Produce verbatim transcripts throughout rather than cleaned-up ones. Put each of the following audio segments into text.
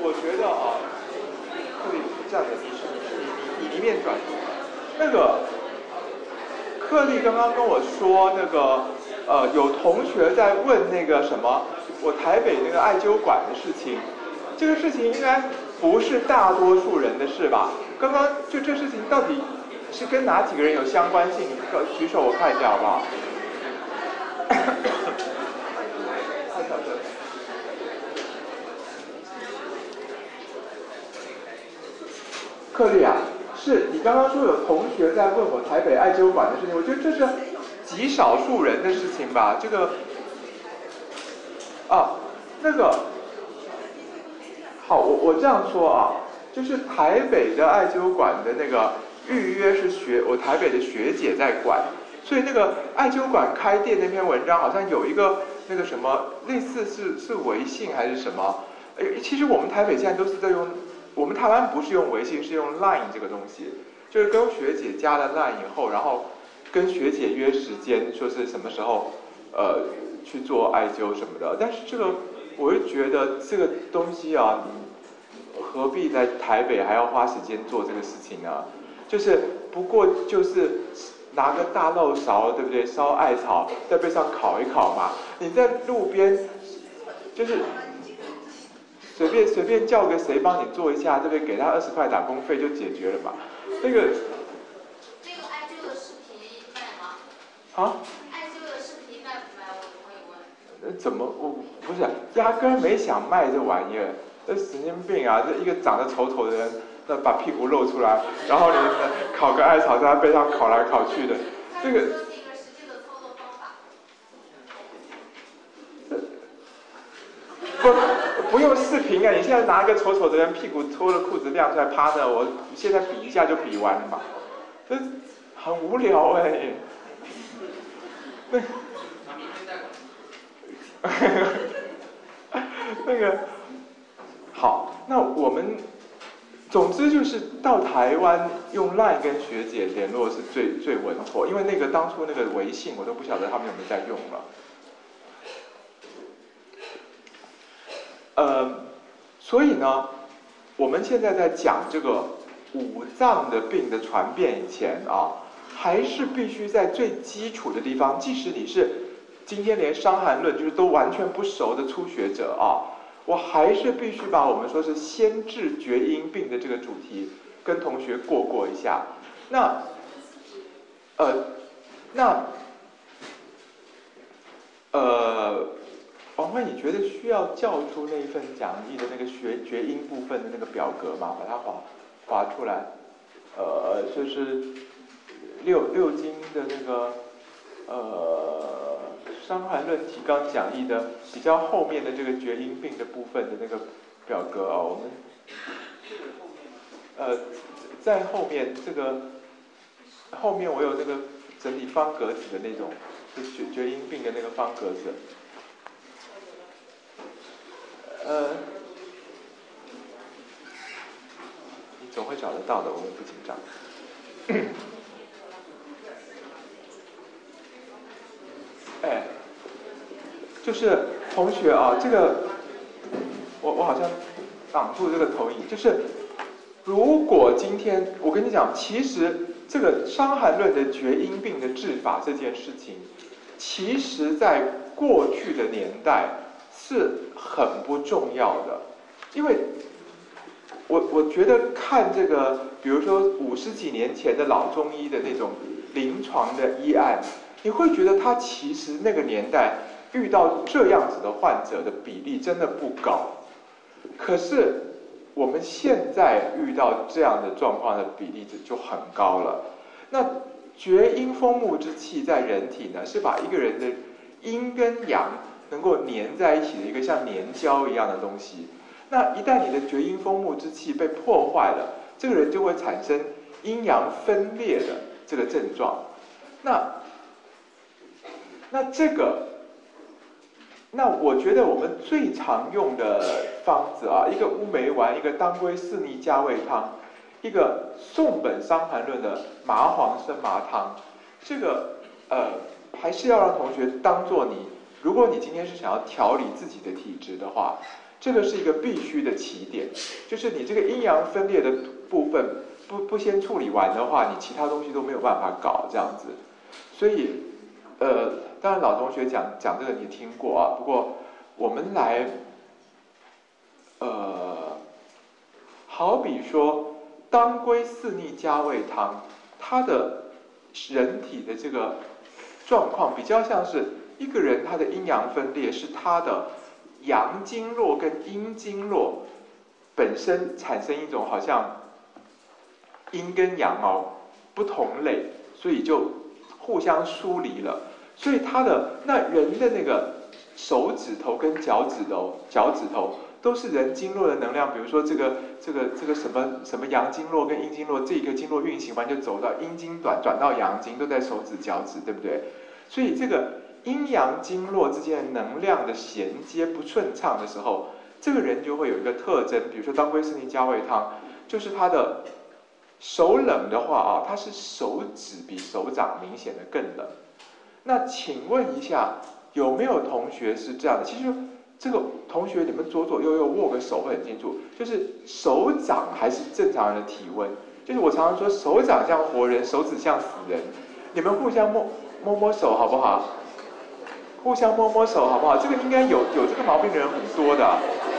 我觉得啊，克里这样的你是你你一面转述，那个克利刚刚跟我说那个呃有同学在问那个什么我台北那个艾灸馆的事情，这个事情应该不是大多数人的事吧？刚刚就这事情到底是跟哪几个人有相关性？举手我看一下好不好？太小声。克利啊，是你刚刚说有同学在问我台北艾灸馆的事情，我觉得这是极少数人的事情吧。这个啊，那个好，我我这样说啊，就是台北的艾灸馆的那个预约是学我台北的学姐在管，所以那个艾灸馆开店那篇文章好像有一个那个什么类似是是微信还是什么？诶，其实我们台北现在都是在用。我们台湾不是用微信，是用 Line 这个东西，就是跟学姐加了 Line 以后，然后跟学姐约时间，说是什么时候呃去做艾灸什么的。但是这个，我就觉得这个东西啊，你何必在台北还要花时间做这个事情呢？就是不过就是拿个大漏勺，对不对？烧艾草在背上烤一烤嘛。你在路边就是。随便随便叫个谁帮你做一下，对不对？给他二十块打工费就解决了嘛。那个。 这个艾灸的视频卖吗？ 啊？ 艾灸的视频卖不卖？我可以问。 呃，怎么我不是压根没想卖这玩意儿？这神经病啊！这一个长得丑丑的人，那把屁股露出来，然后你烤个艾草在他背上烤来烤去的，这个。不，不用视频啊！你现在拿一个丑丑的人屁股脱了裤子亮出来趴着，我现在比一下就比完了嘛，这很无聊哎、欸。那，那个好，那我们总之就是到台湾用 Line 跟学姐联络是最最稳妥，因为那个当初那个微信我都不晓得他们有没有在用了。呃，所以呢，我们现在在讲这个五脏的病的传变以前啊，还是必须在最基础的地方，即使你是今天连《伤寒论》就是都完全不熟的初学者啊，我还是必须把我们说是先治厥阴病的这个主题跟同学过过一下。那，呃，那，呃。王慧，你觉得需要叫出那一份讲义的那个学厥阴部分的那个表格吗？把它划划出来，呃，就是六六经的那个呃《伤寒论提纲》讲义的比较后面的这个厥阴病的部分的那个表格啊、哦，我们呃在后面这个后面我有那个整理方格子的那种，就厥厥阴病的那个方格子。呃，你总会找得到的，我们不紧张。哎，就是同学啊，这个我我好像挡住这个投影，就是如果今天我跟你讲，其实这个《伤寒论》的厥阴病的治法这件事情，其实在过去的年代是很不重要的，因为我我觉得看这个，比如说五十几年前的老中医的那种临床的医案，你会觉得他其实那个年代遇到这样子的患者的比例真的不高，可是我们现在遇到这样的状况的比例就很高了。那厥阴风木之气在人体呢，是把一个人的阴跟阳能够粘在一起的一个像粘胶一样的东西。那一旦你的厥阴风木之气被破坏了，这个人就会产生阴阳分裂的这个症状。那那这个，那我觉得我们最常用的方子啊，一个乌梅丸，一个当归四逆加味汤，一个宋本伤寒论的麻黄生麻汤，这个呃还是要让同学当做你，如果你今天是想要调理自己的体质的话， 这个是一个必须的起点，就是你这个阴阳分裂的部分不不先处理完的话，你其他东西都没有办法搞这样子。所以，呃，当然老同学讲讲这个你听过啊，不过我们来，呃，好比说当归四逆加味汤，它的人体的这个状况比较像是一个人他的阴阳分裂是他的阳经络跟阴经络本身产生一种好像阴跟阳哦不同类，所以就互相疏离了。所以他的那人的那个手指头跟脚趾头，脚趾头都是人经络的能量。比如说这个这个这个什么什么阳经络跟阴经络，这个经络运行完就走到阴经转转到阳经，都在手指脚趾，对不对？所以这个阴阳经络之间的能量的衔接不顺畅的时候，这个人就会有一个特征。比如说当归四逆加味汤，就是他的手冷的话啊，他是手指比手掌明显的更冷。那请问一下，有没有同学是这样的？其实这个同学你们左左右右握个手会很清楚，就是手掌还是正常人的体温。就是我常常说手掌像活人，手指像死人。你们互相摸摸摸手好不好？互相摸摸手好不好？这个应该有有这个毛病的人很多的。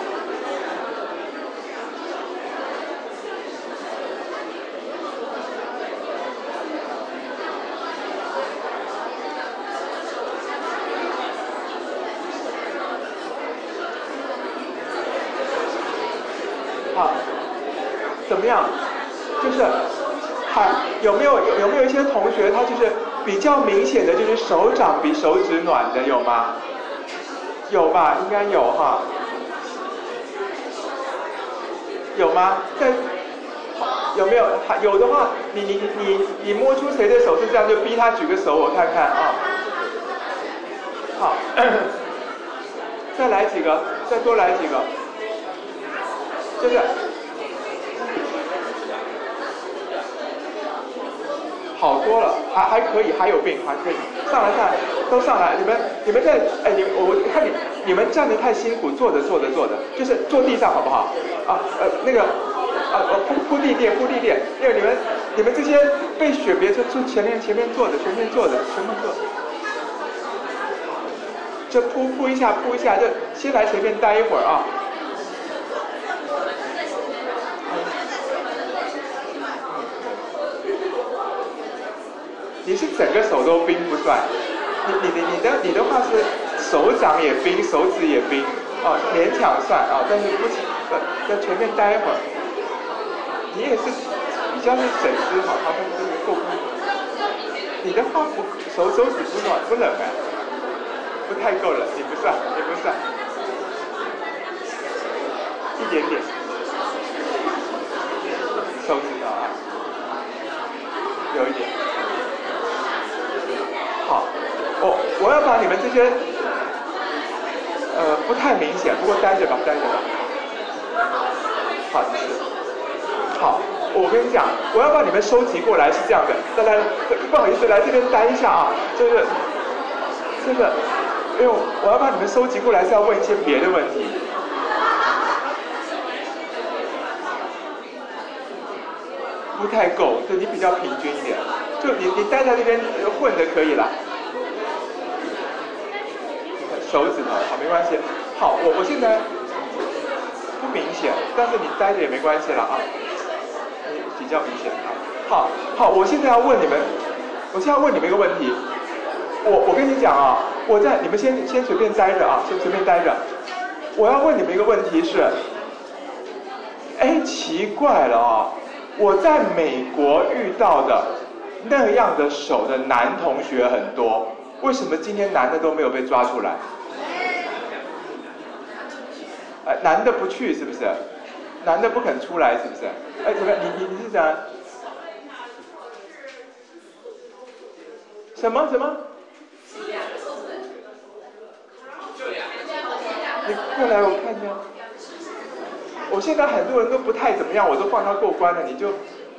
好，怎么样？就是还有没有有有没有一些同学他就是比较明显的就是手掌比手指暖的有吗？有吧，应该有哈。有吗？在有没有？有的话，你你你你摸出谁的手是这样，就逼他举个手我看看啊。好，再来几个，再多来几个，就是。好多了，还还可以，还有病，还可以上来上来，都上来。你们你们在哎，你我看你你们站得太辛苦，坐着坐着坐着，就是坐地上好不好？啊呃那个啊呃铺铺地垫铺地垫，因为你们你们这些被选别就坐前面前面坐着，前面坐着，前面坐着，就铺铺一下铺一下，就先来前面待一会儿啊。你是整个手都冰不算，你你你你的你的话是手掌也冰，手指也冰，哦，勉强算啊，但是不行，在在前面待一会儿。你也是比较是整只好，他们这个够冰。你的话不手手指不暖不冷哎，不太够冷，你不算你不算，一点点，手指头啊，有一点。好，我我要把你们这些，呃，不太明显，不过待着吧，待着吧。好，是。好，我跟你讲，我要把你们收集过来是这样的。再来，不好意思，来这边待一下啊，就是这个，因为我要把你们收集过来是要问一些别的问题。不太够，就你比较平均一点。就你你待在这边混的可以了，手指头好没关系。好，我我现在不明显，但是你待着也没关系了啊，你比较明显啊。好，好，我现在要问你们，我现在要问你们一个问题。我我跟你讲啊，我在你们先先随便待着啊，先随便待着。我要问你们一个问题是，哎，奇怪了啊，我在美国遇到的那样的手的男同学很多，为什么今天男的都没有被抓出来？哎，男的不去是不是？男的不肯出来是不是？哎，怎么样？你你你是讲什么什么？你过来我看看。我现在很多人都不太怎么样，我都放他过关了，你就。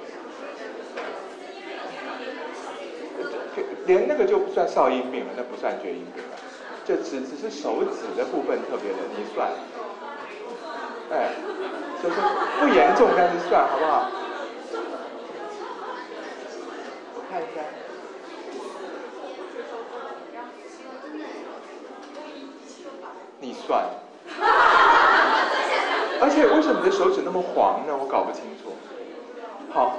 连那个就不算少阴病了，那不算厥阴病了，这只只是手指的部分特别的，你算。 哎，所以说不严重，但是算好不好？我看一下。你算。而且为什么你的手指那么黄呢？我搞不清楚。好，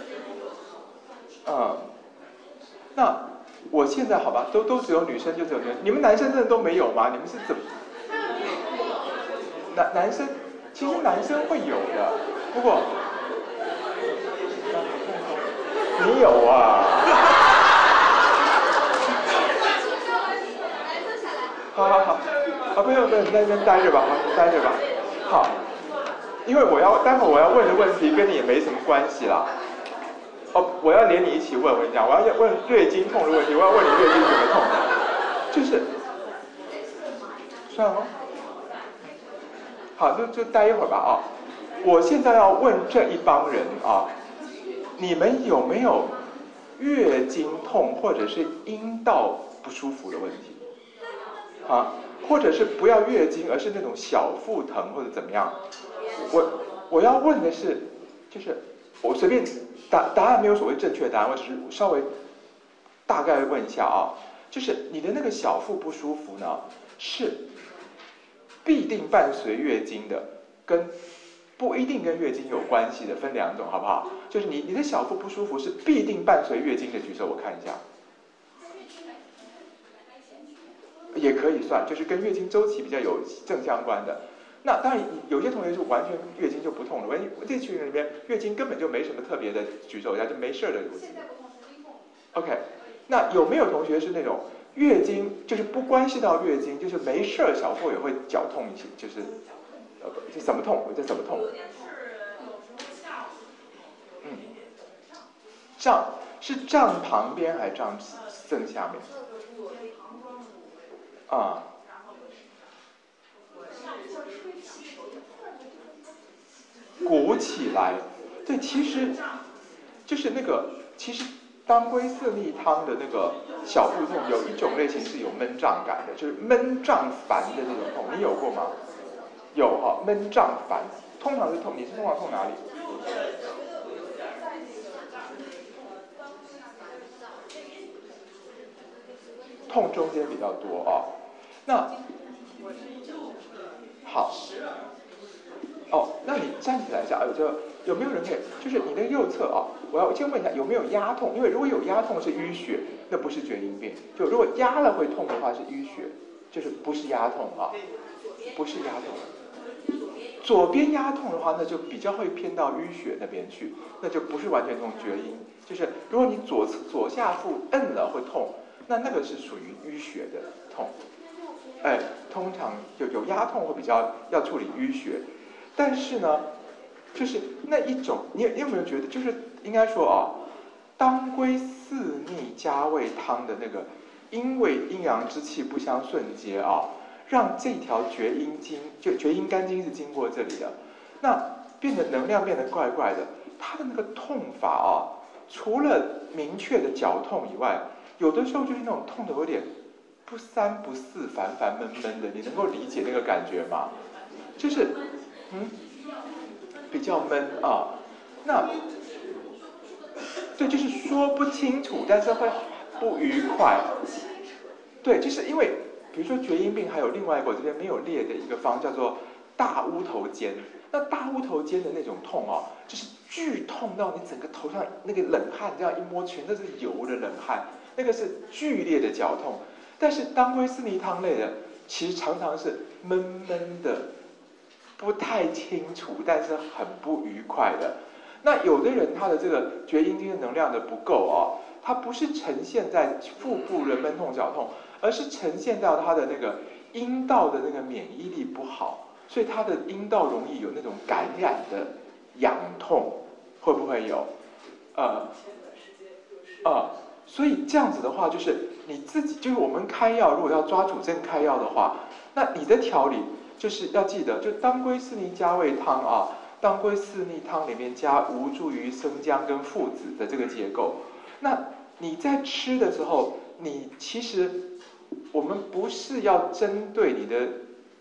嗯，那我现在好吧，都都只有女生就只有女生，你们男生真的都没有吗？你们是怎么？男男生其实男生会有的，不过你有啊。好好好，好，不用不用，你在那边待着吧，好，你待着吧。好，因为我要待会儿我要问的问题跟你也没什么关系啦。哦，我要连你一起问，我跟你讲，我要问月经痛的问题，我要问你月经怎么痛，就是算了。好，就就待一会儿吧啊！我现在要问这一帮人啊，你们有没有月经痛或者是阴道不舒服的问题？啊，或者是不要月经，而是那种小腹疼或者怎么样？我我要问的是，就是我随便答答案没有所谓正确答案，我只是稍微大概问一下啊，就是你的那个小腹不舒服呢，是必定伴随月经的，跟不一定跟月经有关系的，分两种，好不好？就是你你的小腹不舒服是必定伴随月经的，举手我看一下。也可以算，就是跟月经周期比较有正相关的。那当然，有些同学是完全月经就不痛了。我这群人里面，月经根本就没什么特别的，举手一下就没事的。 现在不痛，是微痛。 OK， 那有没有同学是那种月经就是不关系到月经，就是没事儿小腹也会绞痛一些，就是呃这怎么痛？这怎么痛？嗯，胀是胀旁边还是胀正下面？啊。鼓起来，对，其实就是那个，其实当归四逆汤的那个小腹痛，有一种类型是有闷胀感的，就是闷胀烦的那种痛，你有过吗？有哈、哦，闷胀烦，通常是痛，你是通常痛哪里？痛中间比较多啊、哦，那好。哦，那你站起来一下，有就有没有人可以，就是你的右侧啊，我要先问一下有没有压痛，因为如果有压痛是淤血，那不是厥阴病，就如果压了会痛的话是淤血，就是不是压痛啊，不是压痛。左边压痛的话，那就比较会偏到淤血那边去，那就不是完全从厥阴，就是如果你左左下腹摁了会痛，那那个是属于淤血的痛，哎，通常有有压痛会比较要处理淤血。但是呢，就是那一种，你你有没有觉得，就是应该说啊，当归四逆加味汤的那个，因为阴阳之气不相顺接啊，让这条厥阴经，就厥阴肝经是经过这里的，那变得能量变得怪怪的，它的那个痛法啊，除了明确的绞痛以外，有的时候就是那种痛的有点不三不四、烦烦闷闷的，你能够理解那个感觉吗？就是。嗯，比较闷啊，那对，就是说不清楚，但是会不愉快。对，就是因为比如说厥阴病，还有另外一个我这边没有列的一个方叫做大乌头尖。那大乌头尖的那种痛啊，就是剧痛到你整个头上那个冷汗，这样一摸全都是油的冷汗，那个是剧烈的绞痛。但是当归四逆汤类的，其实常常是闷闷的。不太清楚，但是很不愉快的。那有的人他的这个厥阴经的能量的不够哦，他不是呈现在腹部的闷痛绞痛，而是呈现到他的那个阴道的那个免疫力不好，所以他的阴道容易有那种感染的痒痛，会不会有？呃，呃，所以这样子的话，就是你自己，就是我们开药，如果要抓主症开药的话，那你的调理。就是要记得，就当归四逆加味汤啊，当归四逆汤里面加吴茱萸、生姜跟附子的这个结构。那你在吃的时候，你其实我们不是要针对你的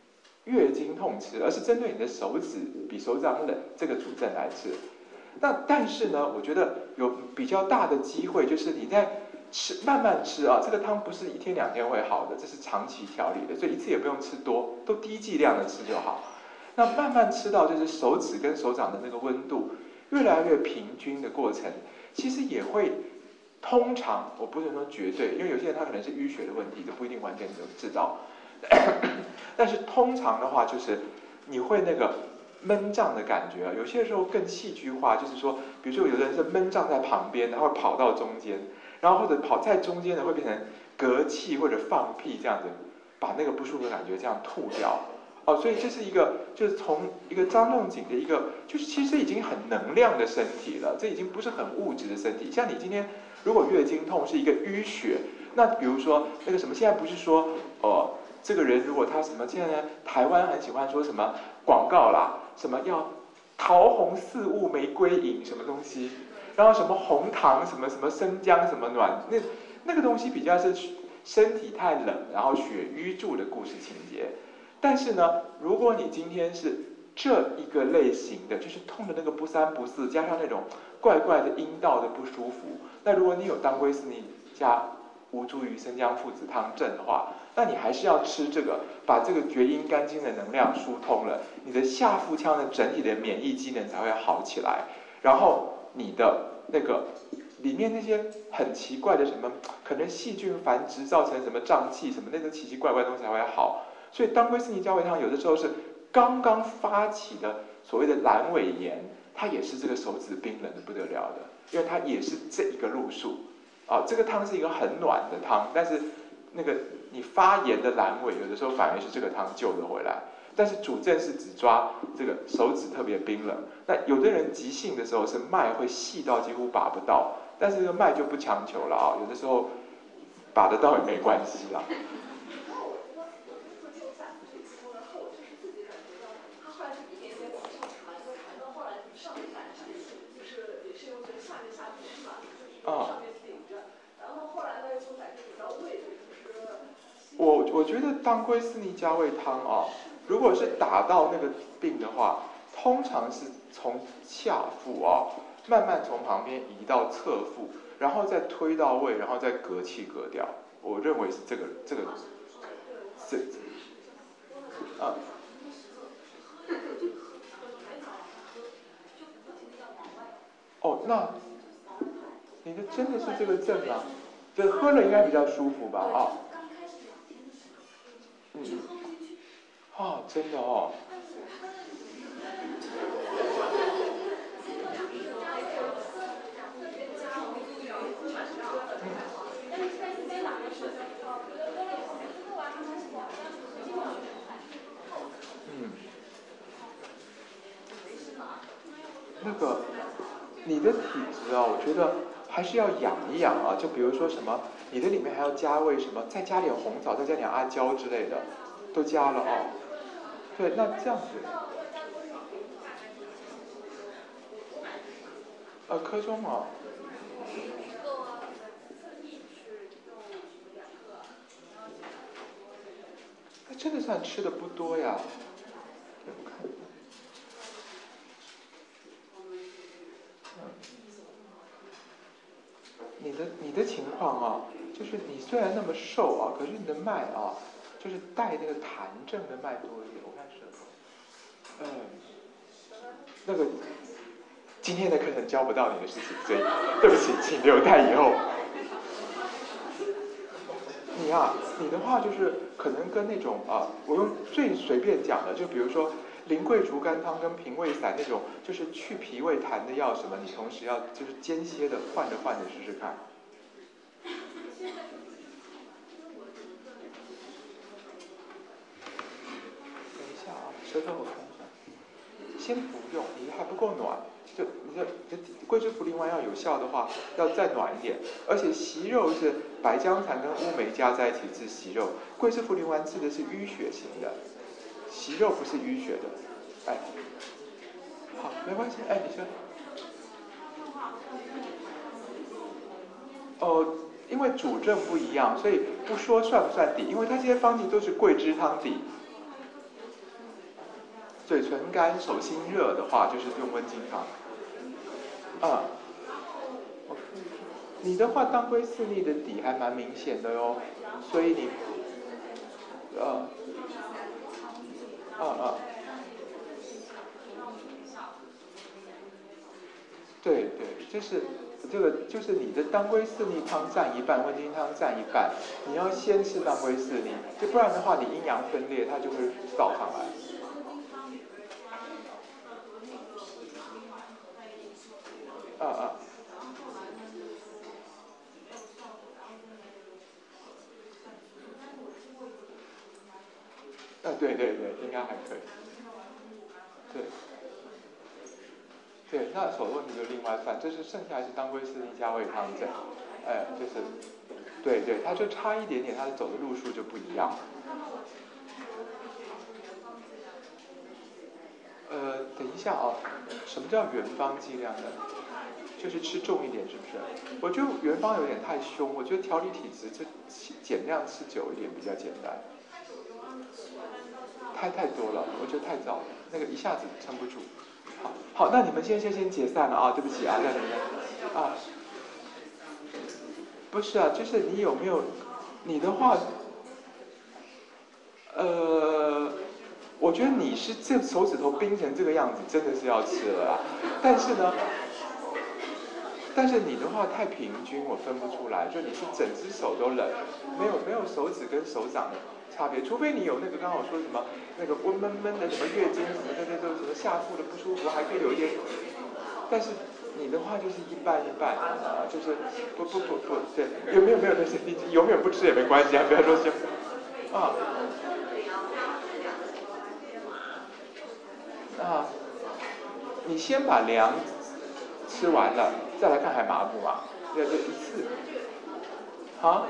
月经痛吃，而是针对你的手指比手掌冷这个主症来吃。那但是呢，我觉得有比较大的机会，就是你在吃慢慢吃啊，这个汤不是一天两天会好的，这是长期调理的，所以一次也不用吃多，都低剂量的吃就好。那慢慢吃到就是手指跟手掌的那个温度越来越平均的过程，其实也会。通常我不是说绝对，因为有些人他可能是淤血的问题，就不一定完全能治到。但是通常的话，就是你会那个闷胀的感觉啊，有些时候更戏剧化，就是说，比如说有的人是闷胀在旁边，然后跑到中间，然后或者跑在中间的会变成嗝气或者放屁这样子，把那个不舒服的感觉这样吐掉。哦，所以这是一个，就是从一个张仲景的一个，就是其实已经很能量的身体了，这已经不是很物质的身体。像你今天如果月经痛是一个淤血，那比如说那个什么，现在不是说，呃，这个人如果他什么，现在台湾很喜欢说什么广告啦，什么要桃红四物玫瑰饮什么东西，然后什么红糖什么什么生姜什么暖，那那个东西比较是身体太冷，然后血瘀住的故事情节。但是呢，如果你今天是这一个类型的，就是痛的那个不三不四，加上那种怪怪的阴道的不舒服，那如果你有当归四逆加吴茱萸生姜附子汤症的话，那你还是要吃这个，把这个厥阴肝经的能量疏通了，你的下腹腔的整体的免疫机能才会好起来，然后你的那个里面那些很奇怪的什么，可能细菌繁殖造成什么胀气什么那个奇奇怪怪的东西才会好。所以当归四逆加味汤有的时候是刚刚发起的所谓的阑尾炎，它也是这个手指冰冷的不得了的，因为它也是这一个路数啊。这个汤是一个很暖的汤，但是那个你发炎的阑尾，有的时候反而是这个汤救得回来。但是主症是只抓这个手指特别冰冷，那有的人急性的时候是脉会细到几乎把不到，但是这个脉就不强求了啊，有的时候把得到也没关系啦。啊，我我觉得当归四逆加味汤啊，如果是打到那个病的话，通常是从下腹啊，慢慢从旁边移到侧腹，然后再推到胃，然后再隔气隔掉。我认为是这个这个这啊。哦，那你的真的是这个症啊？对，喝了应该比较舒服吧？啊，嗯，啊，真的哦。嗯，那个你的体质啊，我觉得还是要养一养啊。就比如说什么，你的里面还要加味什么，再加点红枣，再加点阿胶之类的，都加了哦。对，那这样子，呃，科中啊，那真的算吃的不多呀。我看，你的你的情况啊，就是你虽然那么瘦啊，可是你的脉啊，就是带那个痰症的脉多一点。我看舌头，嗯，那个今天的课程教不到你的事情，所以对不起，请留待以后。你啊，你的话就是可能跟那种啊，我用最随便讲的，就比如说苓桂竹甘汤跟平胃散那种，就是去脾胃痰的药什么，你同时要就是间歇的换着换着试试看。等一下啊，舌头我看一下，先不用，你还不够暖。就你的你的桂枝茯苓丸要有效的话，要再暖一点。而且息肉是白姜蚕跟乌梅加在一起治息肉，桂枝茯苓丸治的是淤血型的，息肉不是淤血的。哎，好，没关系。哎，你说。哦，因为主症不一样，所以不说算不算底，因为它这些方剂都是桂枝汤底。 嘴唇干、手心热的话，就是用温经汤。啊、嗯，你的话当归四逆的底还蛮明显的哟，所以你，呃，啊啊，对对，就是这个就是你的当归四逆汤占一半，温经汤占一半，你要先吃当归四逆，就不然的话你阴阳分裂，它就会造上来。啊啊。啊，对对对，应该还可以。对。对，那手的问题就另外算，这是剩下是当归四逆加味汤证，哎，就是，对对，它就差一点点，它走的路数就不一样。呃，等一下啊，什么叫原方剂量呢？就是吃重一点，是不是？我觉得原方有点太凶，我觉得调理体质就减量吃久一点比较简单。太太多了，我觉得太早了，那个一下子撑不住。好，好，那你们先先先解散了啊，对不起啊，在你们啊，不是啊，就是你有没有你的话，呃，我觉得你是这手指头冰成这个样子，真的是要吃了啊。但是呢，但是你的话太平均，我分不出来，就你是整只手都冷，没有没有手指跟手掌的差别，除非你有那个刚刚我说什么那个温闷闷的什么月经什么对对对，什么下腹的不舒服，还可以有一点，但是你的话就是一半一半啊，就是不不不不对，有没有没有那些你永远不吃也没关系啊，不要说行啊啊，你先把凉吃完了，再来看还麻不麻？对对，一次啊。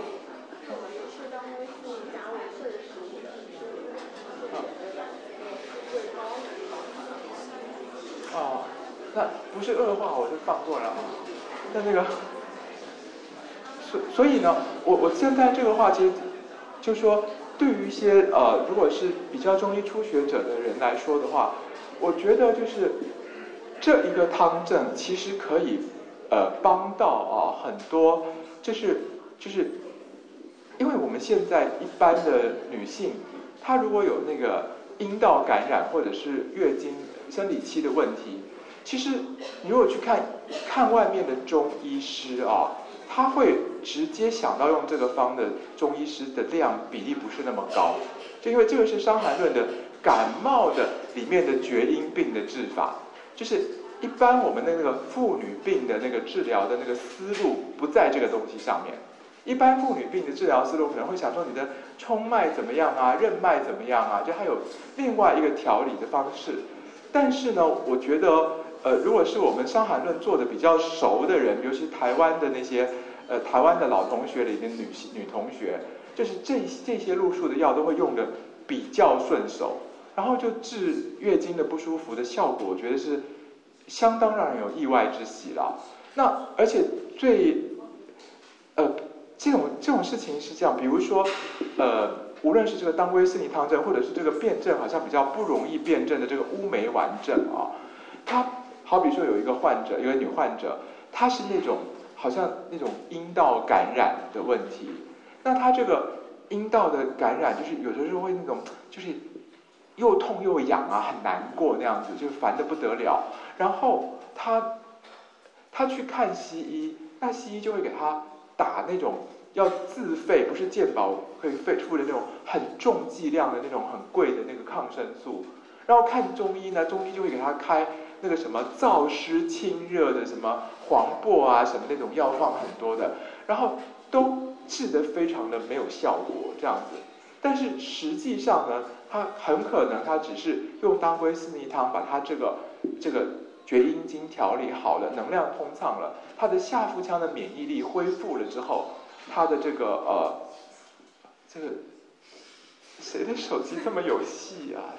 哦，那不是恶化，我就放过了啊。那那个，所所以呢，我我现在这个话其实就说，对于一些呃，如果是比较中医初学者的人来说的话，我觉得就是这一个汤证其实可以呃帮到啊很多，就是就是因为我们现在一般的女性，她如果有那个阴道感染或者是月经生理期的问题，其实你如果去看看外面的中医师啊，他会直接想到用这个方的中医师的量比例不是那么高，就因为这个是《伤寒论》的感冒的里面的厥阴病的治法，就是一般我们的那个妇女病的那个治疗的那个思路不在这个东西上面。一般妇女病的治疗思路可能会想说你的冲脉怎么样啊，任脉怎么样啊，就还有另外一个调理的方式。但是呢，我觉得，呃，如果是我们《伤寒论》做的比较熟的人，尤其台湾的那些，呃，台湾的老同学里面女女同学，就是这这些路数的药都会用的比较顺手，然后就治月经的不舒服的效果，我觉得是相当让人有意外之喜了。那而且最，呃。这种这种事情是这样，比如说，呃，无论是这个当归四逆汤证，或者是这个辩证好像比较不容易辩证的这个乌梅丸证啊，它好比说有一个患者，有一个女患者，她是那种好像那种阴道感染的问题，那她这个阴道的感染就是有的时候会那种就是又痛又痒啊，很难过那样子，就烦得不得了。然后她她去看西医，那西医就会给她打那种要自费，不是健保可以费出的那种很重剂量的那种很贵的那个抗生素，然后看中医呢，中医就会给他开那个什么燥湿清热的什么黄柏啊什么那种药放很多的，然后都治得非常的没有效果这样子。但是实际上呢，他很可能他只是用当归四逆汤把他这个这个厥阴经调理好了，能量通畅了，他的下腹腔的免疫力恢复了之后，他的这个呃，这个谁的手机这么有戏啊？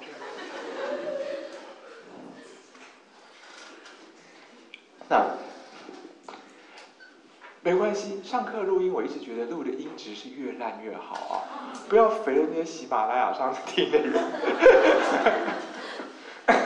那没关系，上课录音我一直觉得录的音质是越烂越好啊，不要肥了那些喜马拉雅上听的人。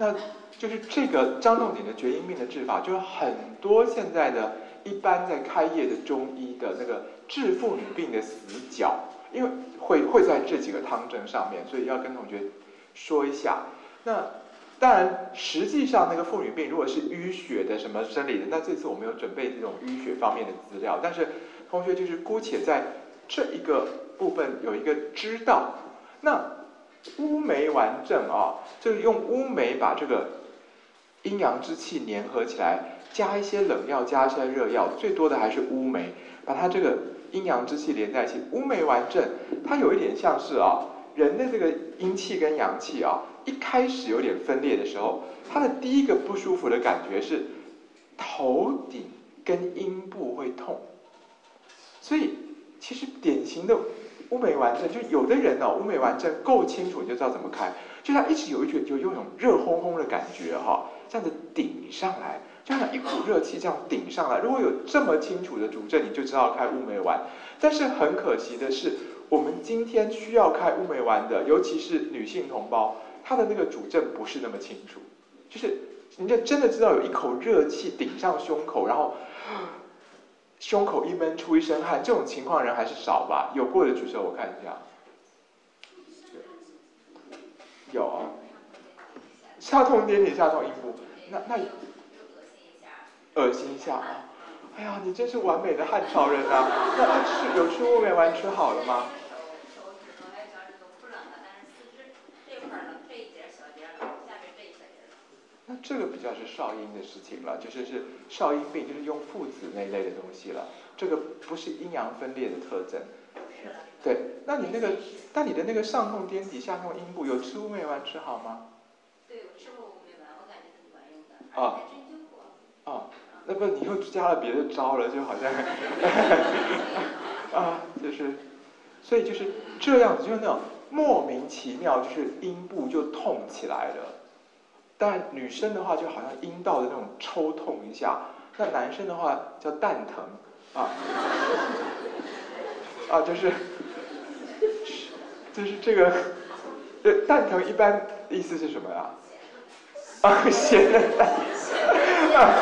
那就是这个张仲景的厥阴病的治法，就是很多现在的一般在开业的中医的那个治妇女病的死角，因为会会在这几个汤证上面，所以要跟同学说一下。那当然，实际上那个妇女病如果是淤血的什么生理的，那这次我们有准备这种淤血方面的资料，但是同学就是姑且在这一个部分有一个知道。那乌梅丸症啊，就是用乌梅把这个阴阳之气粘合起来，加一些冷药，加一些热药，最多的还是乌梅，把它这个阴阳之气连在一起。乌梅丸症它有一点像是啊，人的这个阴气跟阳气啊，一开始有点分裂的时候，它的第一个不舒服的感觉是头顶跟阴部会痛，所以其实典型的乌梅丸症，就有的人哦，乌梅丸症够清楚你就知道怎么开，就他一直有一觉有有一种热烘烘的感觉哈、哦，这样子顶上来，就像一股热气这样顶上来。如果有这么清楚的主症，你就知道开乌梅丸。但是很可惜的是，我们今天需要开乌梅丸的，尤其是女性同胞，她的那个主症不是那么清楚，就是人家真的知道有一口热气顶上胸口，然后胸口一闷出一身汗，这种情况人还是少吧？有过的举手，我看一下。有啊，下痛点点，下痛阴部，那那恶心一下啊！哎呀，你真是完美的汉朝人啊！那他吃有吃乌梅丸吃好了吗？那这个比较是少阴的事情了，就是是少阴病，就是用附子那一类的东西了。这个不是阴阳分裂的特征。对，那你那个，那你的那个上痛颠底、下痛阴部，有吃乌梅丸吃好吗？ 对，我吃过乌梅丸，我感觉挺管用的， 而且还针灸过。 啊，那不你又加了别的招了，就好像啊，就是，所以就是这样子，就是那种莫名其妙，就是阴部就痛起来了。但女生的话，就好像阴道的那种抽痛一下；那男生的话叫蛋疼啊，啊，就是就是这个，呃，蛋疼一般意思是什么呀？啊，咸的蛋。啊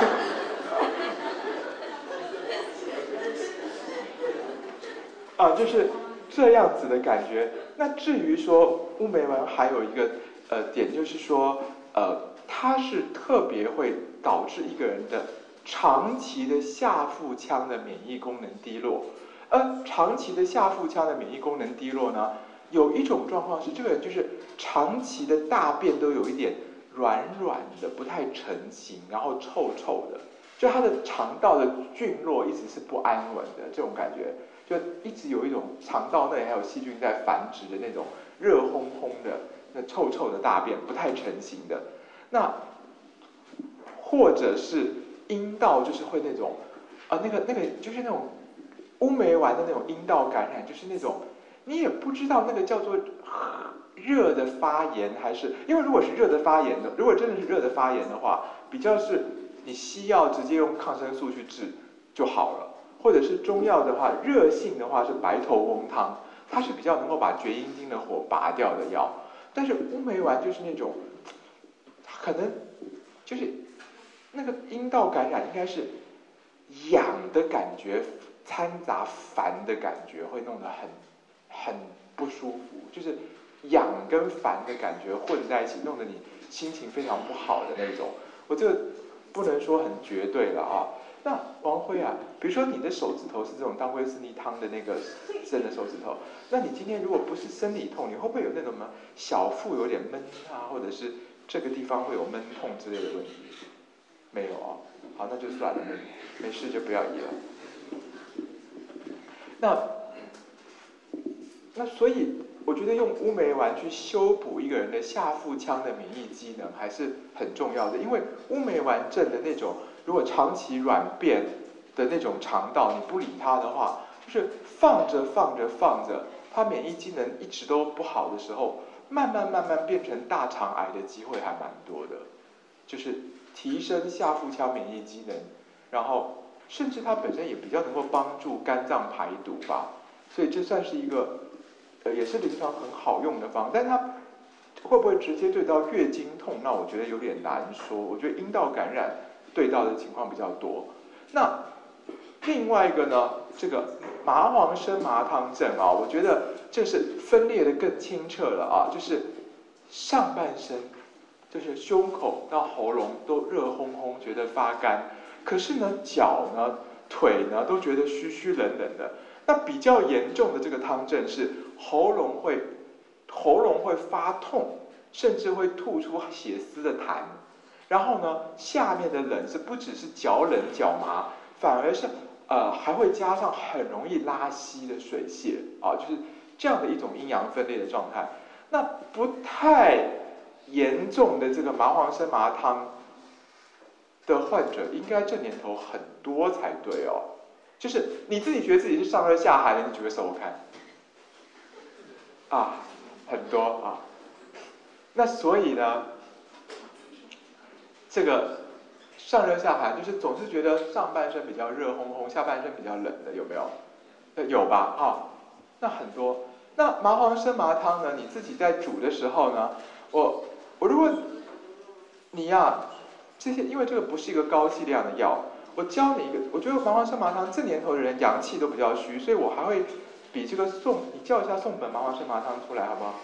啊，就是这样子的感觉。那至于说乌梅丸还有一个呃点，就是说呃，它是特别会导致一个人的长期的下腹腔的免疫功能低落。而长期的下腹腔的免疫功能低落呢，有一种状况是这个人就是长期的大便都有一点软软的，不太成型，然后臭臭的，就他的肠道的菌落一直是不安稳的，这种感觉。就一直有一种肠道内还有细菌在繁殖的那种热烘烘的、那臭臭的大便，不太成型的。那或者是阴道就是会那种啊、呃，那个那个就是那种乌梅丸的那种阴道感染，就是那种你也不知道那个叫做热的发炎还是，因为如果是热的发炎的，如果真的是热的发炎的话，比较是你西药直接用抗生素去治就好了。或者是中药的话，热性的话是白头翁汤，它是比较能够把厥阴经的火拔掉的药。但是乌梅丸就是那种，可能就是那个阴道感染应该是痒的感觉掺杂烦的感觉，会弄得很很不舒服，就是痒跟烦的感觉混在一起，弄得你心情非常不好的那种。我这个不能说很绝对了啊。那王辉啊，比如说你的手指头是这种当归四逆汤的那个伸的手指头，那你今天如果不是生理痛，你会不会有那种什么小腹有点闷啊，或者是这个地方会有闷痛之类的问题？没有啊，好，那就算了，没事就不要医了。那那所以我觉得用乌梅丸去修补一个人的下腹腔的免疫机能还是很重要的，因为乌梅丸症的那种如果长期软便的那种肠道，你不理它的话，就是放着放着放着，它免疫机能一直都不好的时候，慢慢慢慢变成大肠癌的机会还蛮多的，就是提升下腹腔免疫机能，然后甚至它本身也比较能够帮助肝脏排毒吧，所以这算是一个呃也是临床很好用的方，但是它会不会直接对到月经痛？那我觉得有点难说。我觉得阴道感染对到的情况比较多。那另外一个呢，这个麻黄生麻汤症啊，我觉得这是分裂的更清澈了啊，就是上半身，就是胸口到喉咙都热烘烘，觉得发干，可是呢脚呢、腿呢都觉得虚虚冷冷的。那比较严重的这个汤症是喉咙会喉咙会发痛，甚至会吐出血丝的痰。然后呢，下面的冷是不只是脚冷脚麻，反而是呃还会加上很容易拉稀的水泄啊，就是这样的一种阴阳分裂的状态。那不太严重的这个麻黄生麻汤的患者，应该这年头很多才对哦。就是你自己觉得自己是上热下寒的，你举个手我看。啊，很多啊。那所以呢，这个上热下寒，就是总是觉得上半身比较热烘烘，下半身比较冷的，有没有？有吧？哈、哦，那很多。那麻黄生麻汤呢？你自己在煮的时候呢，我我如果你呀、啊，这些因为这个不是一个高剂量的药，我教你一个，我觉得麻黄生麻汤这年头的人阳气都比较虚，所以我还会比这个宋，你叫一下宋本麻黄生麻汤出来好不好？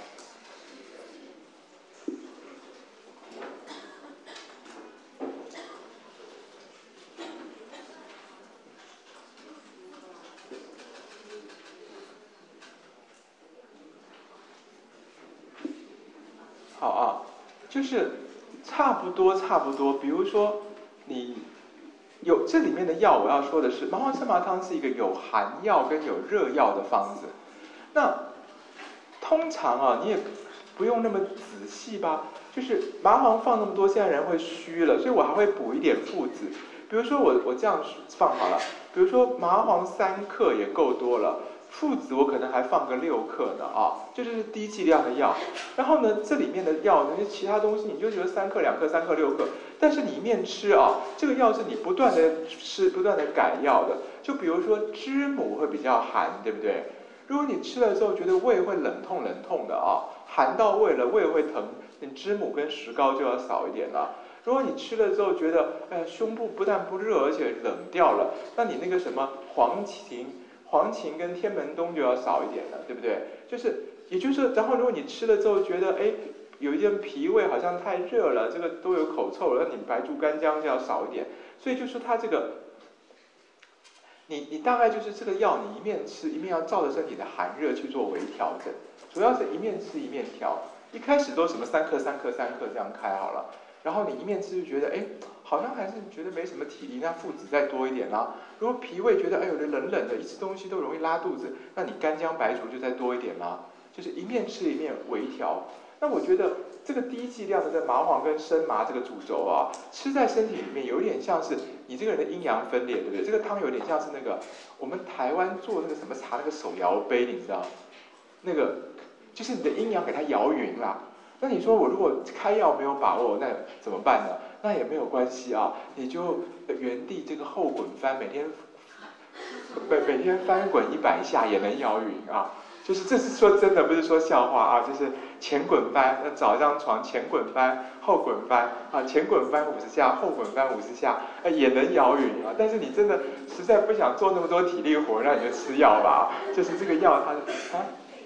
好啊，就是差不多差不多。比如说，你有这里面的药，我要说的是，麻黄生麻汤是一个有寒药跟有热药的方子。那通常啊，你也不用那么仔细吧。就是麻黄放那么多，现在人会虚了，所以我还会补一点附子。比如说我我这样放好了，比如说麻黄三克也够多了。附子我可能还放个六克呢啊，这就是低剂量的药。然后呢，这里面的药那些其他东西，你就觉得三克、两克、三克、六克，但是你一面吃啊，这个药是你不断的吃、不断的改药的。就比如说知母会比较寒，对不对？如果你吃了之后觉得胃会冷痛冷痛的啊，寒到胃了，胃会疼，你知母跟石膏就要少一点了。如果你吃了之后觉得，哎，胸部不但不热，而且冷掉了，那你那个什么黄芩。黄芩跟天门冬就要少一点了，对不对？就是，也就是说，然后如果你吃了之后觉得，哎，有一些脾胃好像太热了，这个都有口臭了，那你白术干姜就要少一点。所以就是它这个，你你大概就是这个药，你一面吃一面要照着身体的寒热去做微调整，主要是一面吃一面调。一开始都什么三克三克三克这样开好了，然后你一面吃就觉得，哎。好像还是觉得没什么体力，那附子再多一点啦。如果脾胃觉得哎有的冷冷的，一吃东西都容易拉肚子，那你干姜白术就再多一点啦。就是一面吃一面微调。那我觉得这个低剂量的这麻黄跟生麻这个主轴啊，吃在身体里面有点像是你这个人的阴阳分裂，对不对？这个汤有点像是那个我们台湾做那个什么茶那个手摇杯，你知道？那个就是你的阴阳给它摇匀啦。那你说我如果开药没有把握，那怎么办呢？那也没有关系啊，你就原地这个后滚翻，每天每每天翻滚一百下也能摇匀啊。就是这是说真的，不是说笑话啊，就是前滚翻，找一张床前滚翻后滚翻啊，前滚翻五十下，后滚翻五十下，呃也能摇匀啊。但是你真的实在不想做那么多体力活，那你就吃药吧。就是这个药它啊。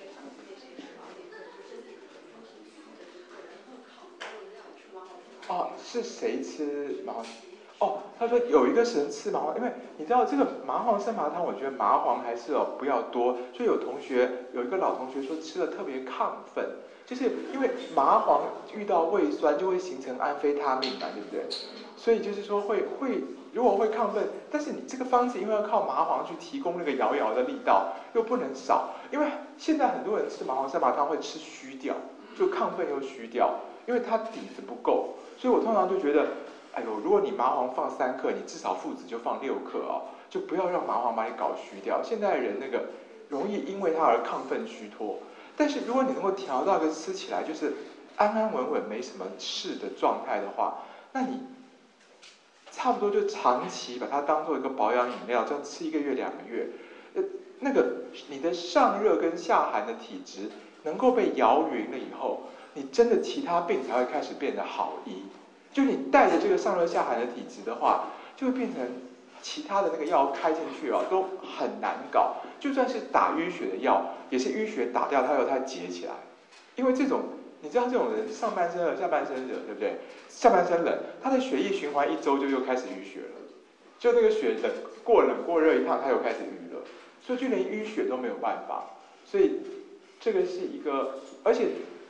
哦，是谁吃麻黄？哦，他说有一个人吃麻黄，因为你知道这个麻黄生麻汤，我觉得麻黄还是哦不要多。所以有同学有一个老同学说吃了特别亢奋，就是因为麻黄遇到胃酸就会形成安非他命嘛，对不对？所以就是说会会如果会亢奋，但是你这个方子因为要靠麻黄去提供那个摇摇的力道，又不能少，因为现在很多人吃麻黄生麻汤会吃虚掉，就亢奋又虚掉，因为它底子不够。所以我通常就觉得，哎呦，如果你麻黄放三克，你至少附子就放六克哦，就不要让麻黄把你搞虚掉。现在人那个容易因为它而亢奋虚脱，但是如果你能够调到一个吃起来就是安安稳稳没什么事的状态的话，那你差不多就长期把它当做一个保养饮料，这样吃一个月两个月，呃，那个你的上热跟下寒的体质能够被摇匀了以后。 你真的其他病才会开始变得好医。就你带着这个上热下寒的体质的话，就会变成其他的那个药开进去啊，都很难搞。就算是打淤血的药，也是淤血打掉它以后它结起来。因为这种你知道这种人上半身热下半身热，对不对？下半身冷，他的血液循环一周就又开始淤血了。就那个血冷过冷过热一趟，它又开始淤了。所以就连淤血都没有办法。所以这个是一个，而且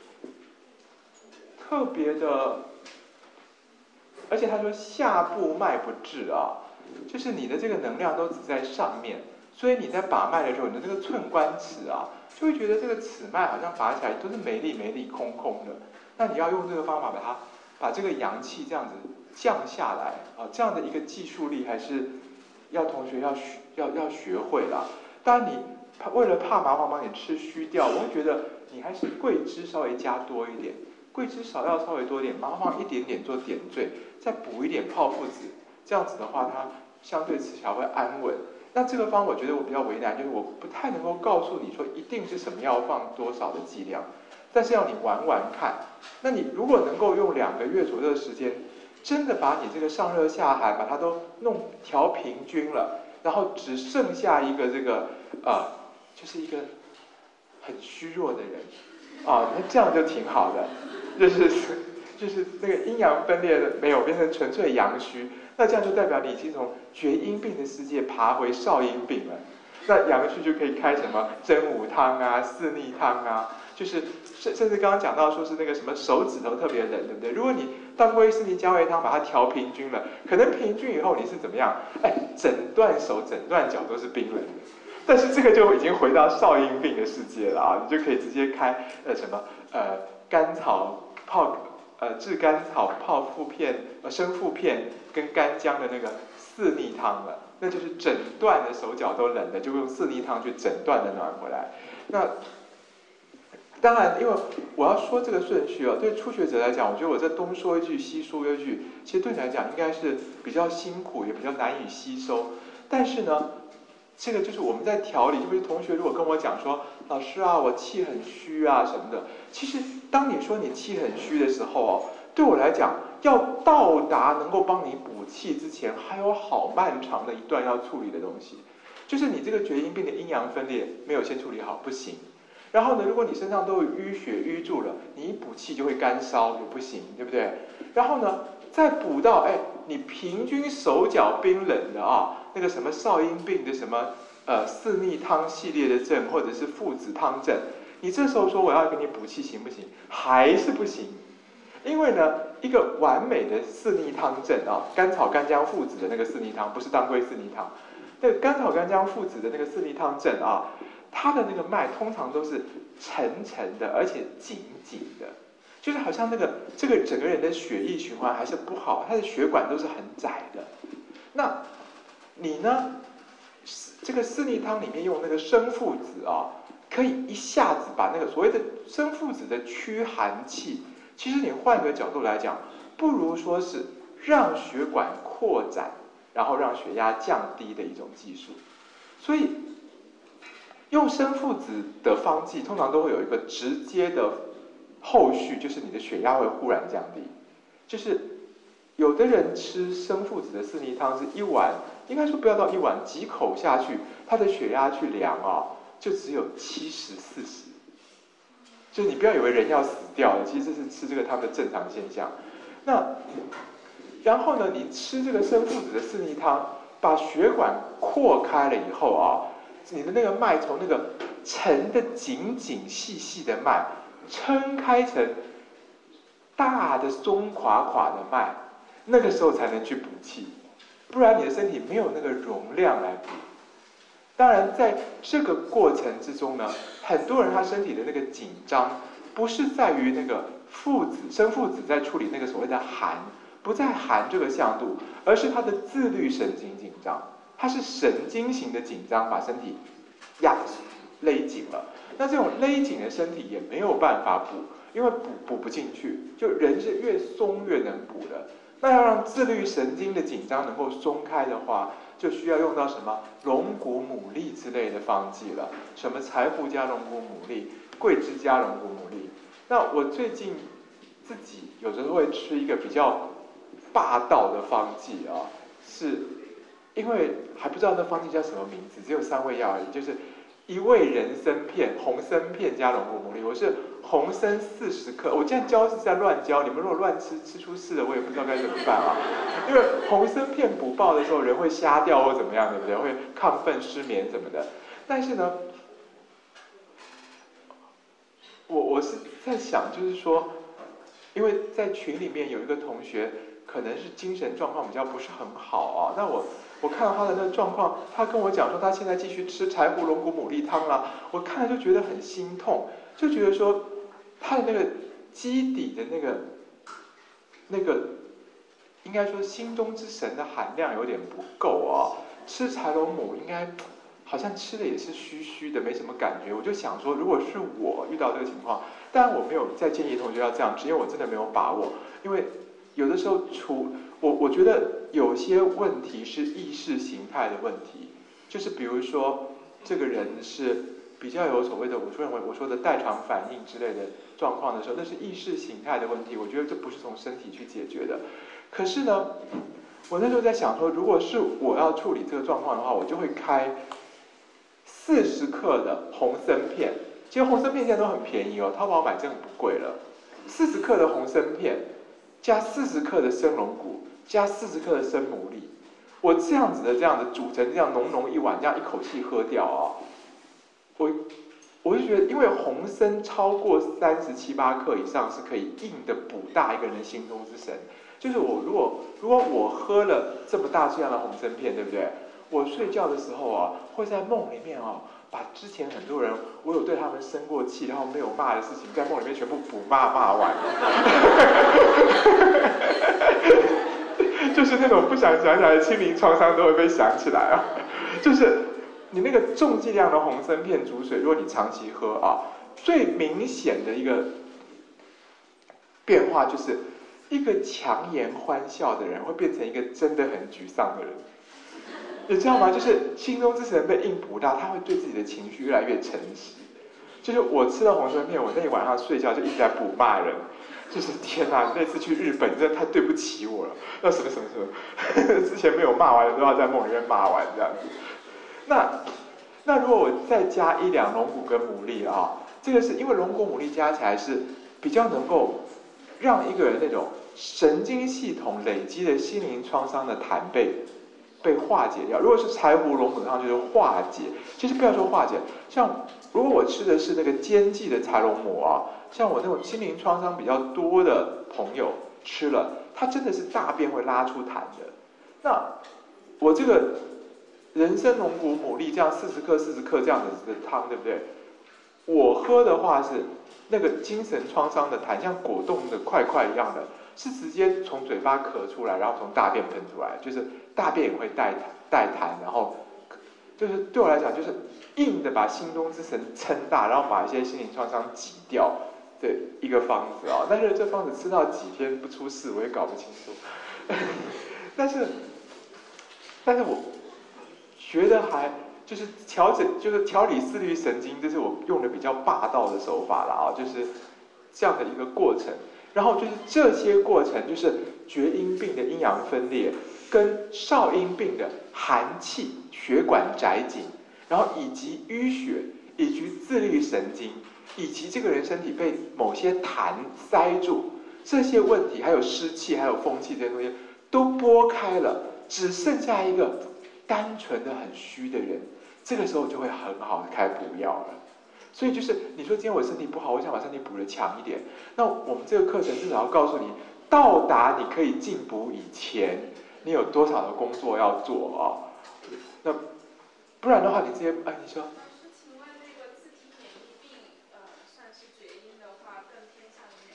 特别的，而且他说下部脉不至啊，就是你的这个能量都只在上面，所以你在把脉的时候，你的这个寸关尺啊，就会觉得这个尺脉好像拔起来都是没力没力空空的。那你要用这个方法把它把这个阳气这样子降下来啊，这样的一个技术力还是要同学要学要要学会啦。当然你为了怕麻烦帮你吃虚掉，我会觉得你还是桂枝稍微加多一点，桂枝少要稍微多一点，麻黄一点点做点缀，再补一点泡附子，这样子的话它相对吃起来会安稳。那这个方我觉得我比较为难，就是我不太能够告诉你说一定是什么药放多少的剂量，但是要你玩玩看。那你如果能够用两个月左右的时间，真的把你这个上热下寒把它都弄调平均了，然后只剩下一个这个呃，就是一个很虚弱的人啊，那这样就挺好的，就是就是那个阴阳分裂的没有变成纯粹阳虚，那这样就代表你已经从厥阴病的世界爬回少阴病了。那阳虚就可以开什么真武汤啊、四逆汤啊，就是甚甚至刚刚讲到说是那个什么手指头特别冷，对不对？如果你当归四逆加味汤把它调平均了，可能平均以后你是怎么样？哎，整段手、整段脚都是冰冷的。但是这个就已经回到少阴病的世界了啊，你就可以直接开呃什么呃甘草泡呃炙甘草泡附片呃生附片跟干姜的那个四逆汤了，那就是整段的手脚都冷的，就用四逆汤去整段的暖回来。那当然，因为我要说这个顺序哦，对初学者来讲，我觉得我这东说一句西说一句，其实对你来讲应该是比较辛苦，也比较难以吸收。但是呢，这个就是我们在调理，就比如同学如果跟我讲说，老师啊，我气很虚啊什么的，其实当你说你气很虚的时候哦，对我来讲，要到达能够帮你补气之前，还有好漫长的一段要处理的东西，就是你这个厥阴病的阴阳分裂没有先处理好，不行。然后呢，如果你身上都有淤血淤住了，你一补气就会干烧，也不行，对不对？然后呢，再补到哎，你平均手脚冰冷的啊，那个什么少阴病的什么呃四逆汤系列的症，或者是附子汤症，你这时候说我要给你补气行不行？还是不行，因为呢，一个完美的四逆汤症啊，甘草干姜附子的那个四逆汤，不是当归四逆汤，那个甘草干姜附子的那个四逆汤症啊。它的那个脉通常都是沉沉的，而且紧紧的，就是好像那个这个整个人的血液循环还是不好，他的血管都是很窄的。那你呢？这个四逆汤里面用那个生附子啊，可以一下子把那个所谓的生附子的驱寒气，其实你换个角度来讲，不如说是让血管扩展，然后让血压降低的一种技术。所以用生附子的方剂通常都会有一个直接的后续，就是你的血压会忽然降低。就是有的人吃生附子的四逆汤是一碗，应该说不要到一碗，几口下去，他的血压去量啊，就只有七十四十。就是你不要以为人要死掉了，其实这是吃这个汤的正常现象。那然后呢，你吃这个生附子的四逆汤，把血管扩开了以后啊。你的那个脉从那个沉的紧紧细细的脉撑开成大的松垮垮的脉，那个时候才能去补气，不然你的身体没有那个容量来补。当然在这个过程之中呢，很多人他身体的那个紧张不是在于那个附子生附子在处理那个所谓的寒，不在寒这个向度，而是他的自律神经紧张，它是神经型的紧张，把身体压勒紧了。那这种勒紧的身体也没有办法补，因为补补不进去。就人是越松越能补的。那要让自律神经的紧张能够松开的话，就需要用到什么龙骨牡蛎之类的方剂了。什么柴胡加龙骨牡蛎、桂枝加龙骨牡蛎。 那我最近自己有时候会吃一个比较霸道的方剂啊，是因为还不知道那方剂叫什么名字，只有三味药而已，就是一味人参片，红参片加龙骨牡蛎，我是红参四十克，我这样教是在乱教，你们如果乱吃吃出事了，我也不知道该怎么办啊。因为红参片补爆的时候人会瞎掉或怎么样，对不对？会亢奋、失眠什么的。但是呢，我我是在想，就是说，因为在群里面有一个同学，可能是精神状况比较不是很好啊。那我我看到他的那个状况，他跟我讲说他现在继续吃柴胡龙骨牡蛎汤啦，我看了就觉得很心痛，就觉得说他的那个基底的那个那个，应该说心中之神的含量有点不够啊。吃柴龙母应该。好像吃的也是虚虚的，没什么感觉。我就想说，如果是我遇到这个情况，当然我没有再建议同学要这样吃，因为我真的没有把握。因为有的时候除我，我觉得有些问题是意识形态的问题，就是比如说这个人是比较有所谓的，我说认为我说的代偿反应之类的状况的时候，那是意识形态的问题。我觉得这不是从身体去解决的。可是呢，我那时候在想说，如果是我要处理这个状况的话，我就会开四十克的红参片，其实红参片现在都很便宜哦，淘宝买真的不贵了。四十克的红参片，加四十克的生龙骨，加四十克的生牡蛎，我这样子的这样子煮成这样浓浓一碗，这样一口气喝掉啊、哦，我我就觉得，因为红参超过三十七八克以上是可以硬的补大一个人的心中之神。就是我如果如果我喝了这么大剂量的红参片，对不对？我睡觉的时候啊，会在梦里面啊，把之前很多人我有对他们生过气，然后没有骂的事情，在梦里面全部补骂骂完，就是那种不想想起来的心灵创伤都会被想起来啊。就是你那个重剂量的红参片煮水，如果你长期喝啊，最明显的一个变化就是一个强颜欢笑的人会变成一个真的很沮丧的人。你知道吗？就是心中之神被硬补大，他会对自己的情绪越来越诚实。就是我吃了红参片，我那一晚上睡觉就一直在补骂人，就是天哪，那次去日本真的太对不起我了，那什么什么什么，之前没有骂完的都要在梦里面骂完这样子。那那如果我再加一两龙骨跟牡蛎啊，这个是因为龙骨牡蛎加起来是比较能够让一个人那种神经系统累积的心灵创伤的痰被。被化解掉。如果是柴胡龙骨汤，就是化解。其实不要说化解，像如果我吃的是那个煎剂的柴龙母啊，像我那种心灵创伤比较多的朋友吃了，他真的是大便会拉出痰的。那我这个人参龙骨牡蛎这样四十克、四十克这样子的汤，对不对？我喝的话是那个精神创伤的痰，像果冻的块块一样的。是直接从嘴巴咳出来，然后从大便喷出来，就是大便也会带带痰，然后就是对我来讲，就是硬的把心中之神撑大，然后把一些心灵创伤挤掉的一个方子啊、哦。但是这方子吃到几天不出事，我也搞不清楚。但是，但是我觉得还就是调整，就是调理自律神经，这是我用的比较霸道的手法了啊、哦，就是这样的一个过程。然后就是这些过程，就是厥阴病的阴阳分裂，跟少阴病的寒气、血管窄紧，然后以及淤血，以及自律神经，以及这个人身体被某些痰塞住，这些问题，还有湿气，还有风气这些东西都拨开了，只剩下一个单纯的很虚的人，这个时候就会很好的开补药了。所以就是你说今天我身体不好，我想把身体补得强一点，那我们这个课程至少要告诉你，到达你可以进补以前，你有多少的工作要做啊、哦？那不然的话，你这些哎，你说。 老师，请问那个自体免疫病，呃，算是厥阴的话，更偏向于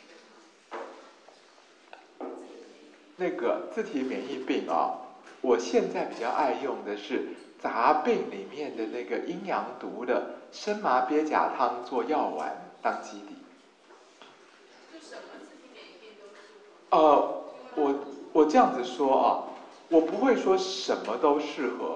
哪个汤？ 那个自体免疫病啊，我现在比较爱用的是杂病里面的那个阴阳毒的生麻鳖甲汤做药丸当基底。 就什么自体免疫病都适合？呃，我我这样子说啊，我不会说什么都适合，但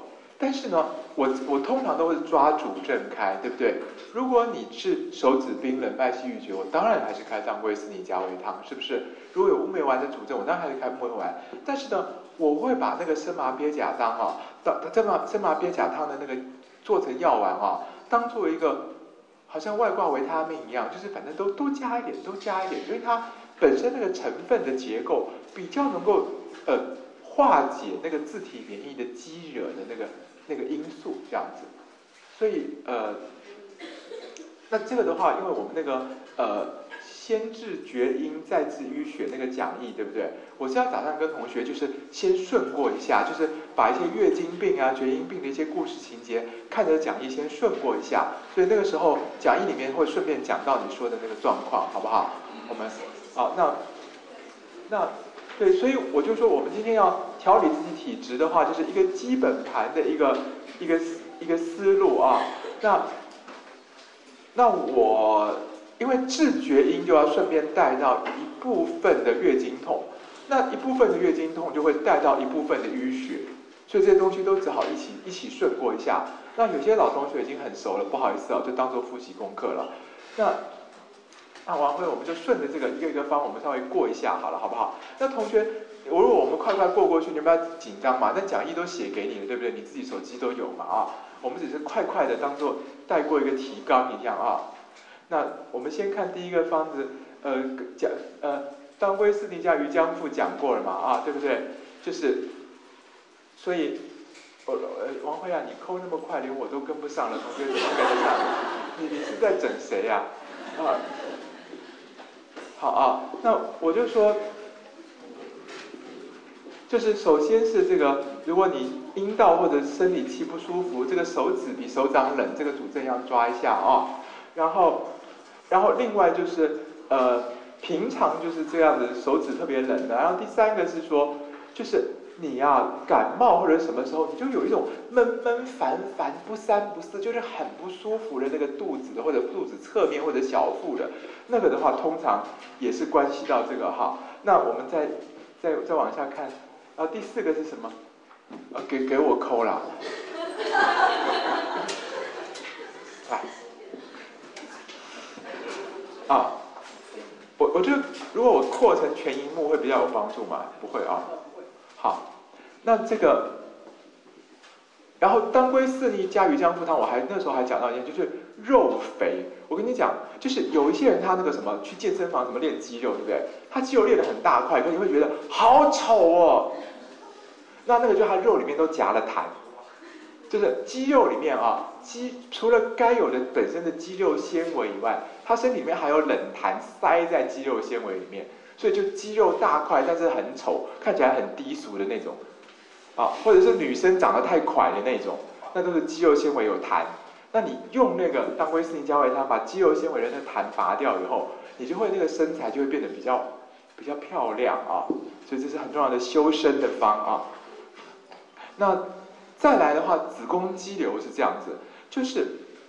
但是呢，我我通常都会抓主症开，对不对？如果你是手指冰冷、脉细郁结，我当然还是开当归四逆加维汤，是不是？如果有乌梅丸的主症，我当然还是开乌梅丸。但是呢，我会把那个生麻鳖甲汤啊，当生麻生麻鳖甲汤的那个做成药丸啊，当做一个好像外挂维他命一样，就是反正都都加一点，都加一点，因为它本身那个成分的结构比较能够呃化解那个自体免疫的激惹的那个那个因素，这样子。所以呃，那这个的话，因为我们那个呃先治厥阴再治淤血那个讲义，对不对？我是要打算跟同学就是先顺过一下，就是把一些月经病啊、厥阴病的一些故事情节，看着讲义先顺过一下。所以那个时候讲义里面会顺便讲到你说的那个状况，好不好？我们好，那那对，所以我就说我们今天要调理自己体质的话，就是一个基本盘的一个一个一个思路啊。那那我因为治厥阴就要顺便带到一部分的月经痛，那一部分的月经痛就会带到一部分的淤血，所以这些东西都只好一起一起顺过一下。那有些老同学已经很熟了，不好意思啊，就当做复习功课了。那那王辉，我们就顺着这个一个一个方，我们稍微过一下好了，好不好？那同学，如果我们快快过过去，你不要紧张嘛？那讲义都写给你了，对不对？你自己手机都有嘛啊？我们只是快快的当做带过一个提纲一样啊。那我们先看第一个方子，呃，讲呃，当归四逆加鱼浆附讲过了嘛啊，对不对？就是，所以，呃，王辉啊，你抠那么快，连我都跟不上了，同学怎么跟得上？你你是在整谁呀？啊？啊好啊，那我就说，就是首先是这个，如果你阴道或者生理期不舒服，这个手指比手掌冷，这个主症要抓一下啊。然后，然后另外就是呃，平常就是这样子，手指特别冷的。然后第三个是说，就是你啊感冒或者什么时候，你就有一种闷闷烦烦、不三不四，就是很不舒服的那个肚子的，或者肚子侧面或者小腹的。那个的话，通常也是关系到这个哈。那我们再再再往下看，然后第四个是什么？呃，给给我抠啦。来，啊，我我就如果我扩成全荧幕会比较有帮助吗？不会啊。好，那这个。然后当归四逆加鱼浆附汤，我还那时候还讲到一件，就是肉肥。我跟你讲，就是有一些人他那个什么去健身房什么练肌肉，对不对？他肌肉练得很大块，可你会觉得好丑哦。那那个就是他肉里面都夹了痰，就是肌肉里面啊，肌除了该有的本身的肌肉纤维以外，它身体里面还有冷痰塞在肌肉纤维里面，所以就肌肉大块，但是很丑，看起来很低俗的那种。啊，或者是女生长得太快的那种，那都是肌肉纤维有痰。那你用那个当归四逆加维汤把肌肉纤维的那痰拔掉以后，你就会那个身材就会变得比较比较漂亮啊。所以这是很重要的修身的方啊。那再来的话，子宫肌瘤是这样子，就是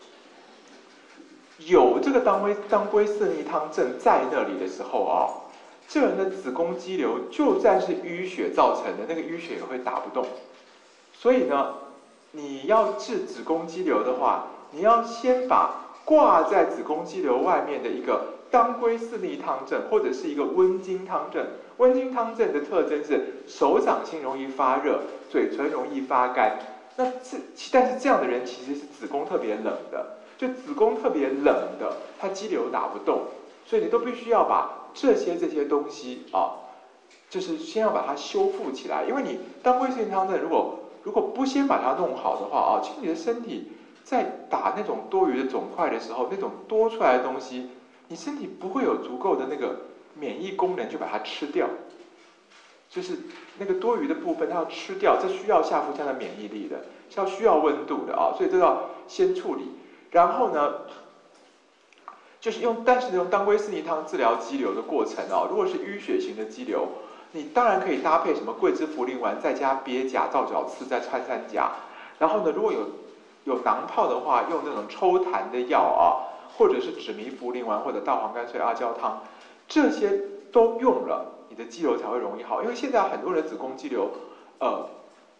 有这个当归当归四逆汤症在那里的时候啊。这人的子宫肌瘤就算是淤血造成的，那个淤血也会打不动。所以呢，你要治子宫肌瘤的话，你要先把挂在子宫肌瘤外面的一个当归四逆汤症，或者是一个温经汤症。温经汤症的特征是手掌心容易发热，嘴唇容易发干。那这但是这样的人其实是子宫特别冷的，就子宫特别冷的，他肌瘤打不动，所以你都必须要把这些这些东西啊，就是先要把它修复起来，因为你当归四逆汤症如果如果不先把它弄好的话啊，其实你的身体在打那种多余的肿块的时候，那种多出来的东西，你身体不会有足够的那个免疫功能去把它吃掉，就是那个多余的部分它要吃掉，这需要下腹腔的免疫力的，是要需要温度的啊，所以这要先处理，然后呢。就是用，但是用当归四逆汤治疗肌瘤的过程啊，如果是淤血型的肌瘤，你当然可以搭配什么桂枝茯苓丸，再加鳖甲、皂角刺，再穿山甲。然后呢，如果有有囊泡的话，用那种抽痰的药啊，或者是止糜茯苓丸或者大黄甘穗阿胶汤，这些都用了，你的肌瘤才会容易好。因为现在很多人子宫肌瘤，呃，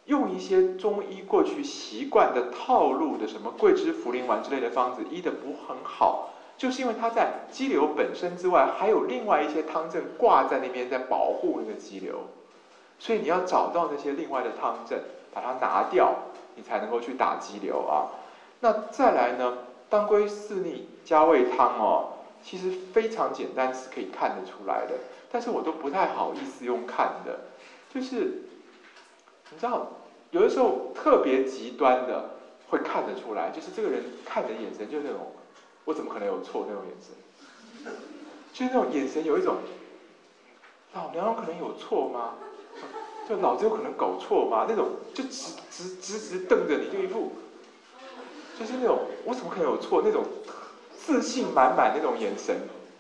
用一些中医过去习惯的套路的什么桂枝茯苓丸之类的方子医的不很好，就是因为它在肌瘤本身之外，还有另外一些汤证挂在那边在保护那个肌瘤，所以你要找到那些另外的汤证，把它拿掉，你才能够去打肌瘤啊。那再来呢，当归四逆加味汤哦，其实非常简单，是可以看得出来的，但是我都不太好意思用看的，就是你知道，有的时候特别极端的会看得出来，就是这个人看的眼神就是那种，我怎么可能有错那种眼神，就是那种眼神有一种，老娘有可能有错吗？就老子有可能搞错吗？那种就直直直直瞪着你，就一副，就是那种我怎么可能有错那种自信满满那种眼神。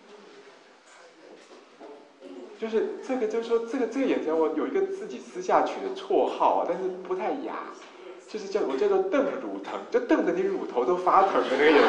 就是这个，就是说这个这个眼神，我有一个自己私下取的绰号啊，但是不太雅，就是叫我叫做瞪乳疼，就瞪着你乳头都发疼的那个眼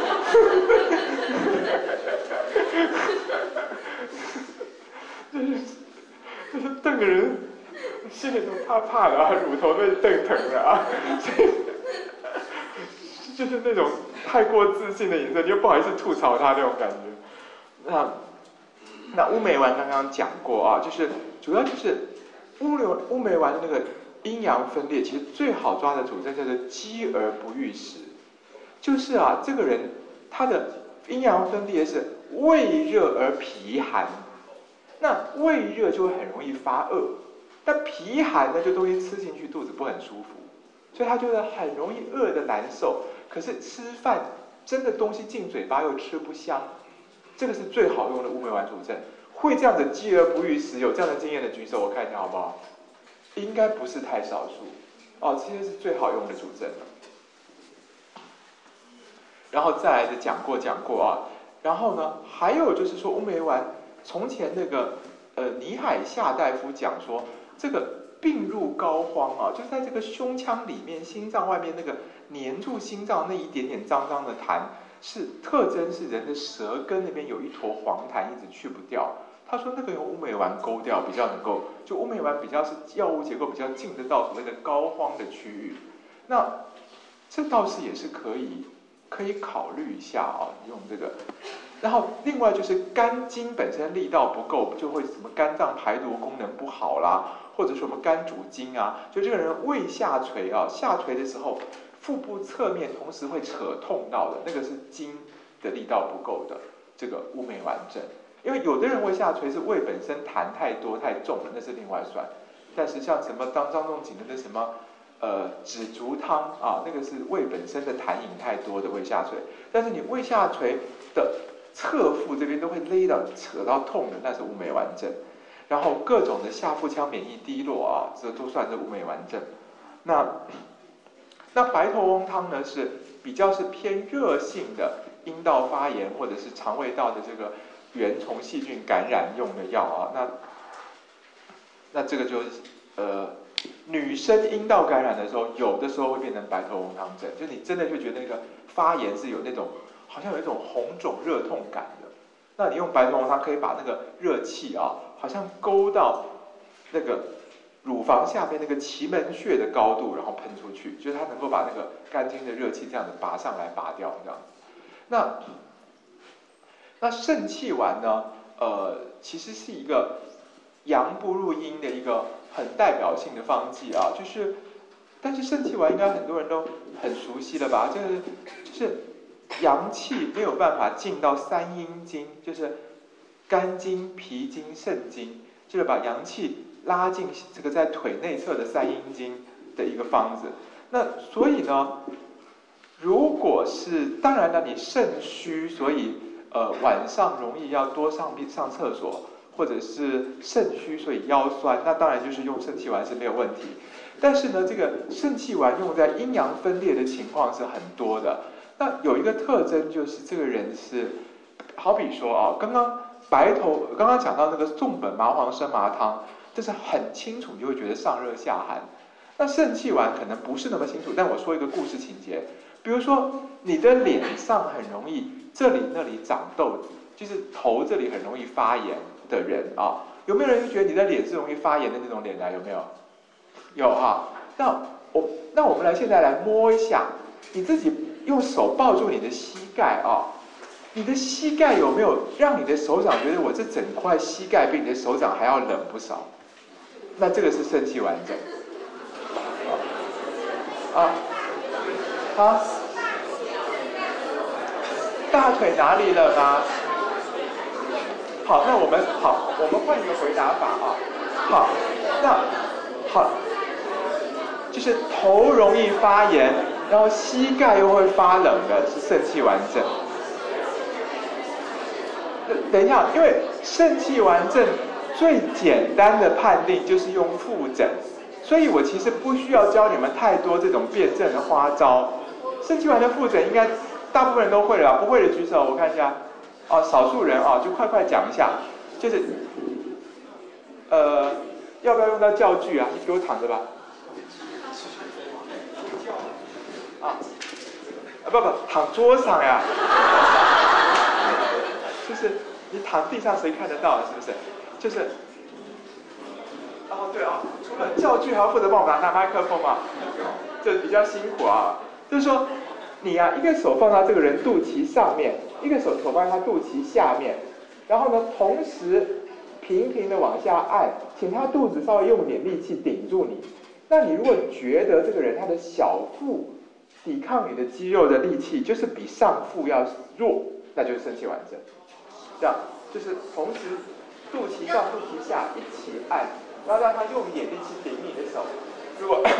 神，就是就是瞪着人，心里头怕怕的啊，乳头被瞪疼了啊，所以就是那种太过自信的眼神，你又不好意思吐槽他那种感觉，那。那乌梅丸刚刚讲过啊，就是主要就是乌流乌梅丸的那个阴阳分裂，其实最好抓的主症叫做饥而不欲食，就是啊，这个人他的阴阳分裂是胃热而脾寒，那胃热就会很容易发饿，但脾寒呢就东西吃进去肚子不很舒服，所以他觉得很容易饿的难受，可是吃饭真的东西进嘴巴又吃不香。这个是最好用的乌梅丸主症，会这样子饥而不欲食，有这样的经验的举手，我看一下好不好？应该不是太少数哦，这些是最好用的主症了。然后再来的讲过讲过啊，然后呢，还有就是说乌梅丸，从前那个呃倪海夏大夫讲说，这个病入膏肓啊，就是在这个胸腔里面、心脏外面那个黏住心脏那一点点脏脏的痰。是特征是人的舌根那边有一坨黄痰一直去不掉，他说那个用乌梅丸勾掉比较能够，就乌梅丸比较是药物结构比较进得到所谓的膏肓的区域，那这倒是也是可以可以考虑一下啊，用这个。然后另外就是肝经本身力道不够，就会什么肝脏排毒功能不好啦，或者说我们肝主筋啊，就这个人胃下垂啊，下垂的时候。腹部侧面同时会扯痛到的，那个是筋的力道不够的，这个乌梅丸症。因为有的人胃下垂是胃本身痰太多太重了，那是另外算。但是像什么当张仲景的那什么呃止足汤啊，那个是胃本身的痰饮太多的胃下垂。但是你胃下垂的侧腹这边都会勒到扯到痛的，那是乌梅丸症。然后各种的下腹腔免疫低落啊，这都算是乌梅丸症。那那白头翁汤呢是比较是偏热性的阴道发炎或者是肠胃道的这个原虫细菌感染用的药啊。那那这个就是呃女生阴道感染的时候，有的时候会变成白头翁汤症，就你真的就觉得那个发炎是有那种好像有一种红肿热痛感的。那你用白头翁汤可以把那个热气啊，好像勾到那个。乳房下面那个奇门穴的高度，然后喷出去，就是它能够把那个肝经的热气这样子拔上来、拔掉这样子。那那肾气丸呢？呃，其实是一个阳不入阴的一个很代表性的方剂啊。就是，但是肾气丸应该很多人都很熟悉了吧？就是就是阳气没有办法进到三阴经，就是肝经、脾经、肾经，就是把阳气。拉进这个在腿内侧的三阴经的一个方子，那所以呢，如果是当然了，你肾虚，所以呃晚上容易要多上上厕所，或者是肾虚所以腰酸，那当然就是用肾气丸是没有问题。但是呢，这个肾气丸用在阴阳分裂的情况是很多的。那有一个特征就是这个人是，好比说啊，刚刚白头刚刚讲到那个宋本麻黄生麻汤。这是很清楚，你就会觉得上热下寒。那肾气丸可能不是那么清楚，但我说一个故事情节，比如说你的脸上很容易这里那里长痘子，就是头这里很容易发炎的人啊，有没有人觉得你的脸是容易发炎的那种脸啊？有没有？有哈、啊。 那我那我们来现在来摸一下，你自己用手抱住你的膝盖啊，你的膝盖有没有让你的手掌觉得我这整块膝盖比你的手掌还要冷不少？那这个是肾气顽症。啊啊，大腿哪里冷啊？好，那我们好，我们换一个回答法啊。好，那好，就是头容易发炎，然后膝盖又会发冷的是肾气顽症。等一下，因为肾气顽症最简单的判定就是用腹诊，所以我其实不需要教你们太多这种辩证的花招。肾气顽的腹诊应该大部分人都会了，不会的举手，我看一下。哦，少数人啊，就快快讲一下，就是，呃，要不要用到教具啊？你给我躺着吧。啊，啊不不，躺桌上呀。就是你躺地上谁看得到，是不是？就是，哦对啊，除了教具还要负责帮我拿拿麦克风嘛，这比较辛苦啊。就是说，你啊，一个手放到这个人肚脐上面。一个手手放在他肚脐下面，然后呢，同时平平的往下按，请他肚子稍微用点力气顶住你。那你如果觉得这个人他的小腹抵抗你的肌肉的力气就是比上腹要弱，那就是肾气顽症。这样就是同时肚脐上肚脐下一起按，然后让他用一点力气顶你的手。如果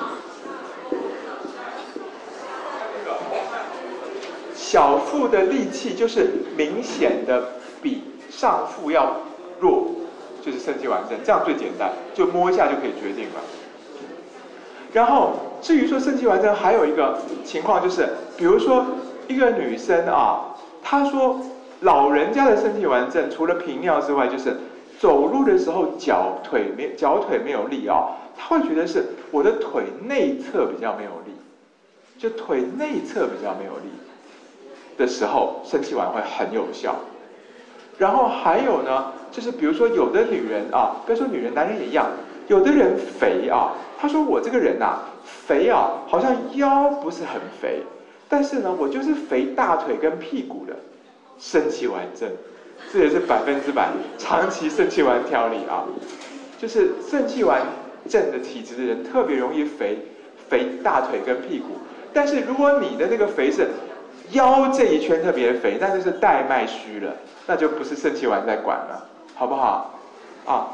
小腹的力气就是明显的比上腹要弱，就是肾气顽症，这样最简单，就摸一下就可以决定了。然后至于说肾气顽症还有一个情况就是，比如说一个女生啊，她说老人家的肾气顽症除了频尿之外，就是走路的时候脚腿没脚腿没有力啊，她会觉得是我的腿内侧比较没有力，就腿内侧比较没有力的时候，肾气丸会很有效。然后还有呢，就是比如说有的女人啊，不要说女人，男人也一样，有的人肥啊，他说我这个人啊，肥啊，好像腰不是很肥，但是呢，我就是肥大腿跟屁股的，肾气丸症，这也是百分之百长期肾气丸调理啊，就是肾气丸症的体质的人特别容易肥，肥大腿跟屁股，但是如果你的那个肥是腰这一圈特别肥，那就是带脉虚了，那就不是肾气丸在管了，好不好？啊，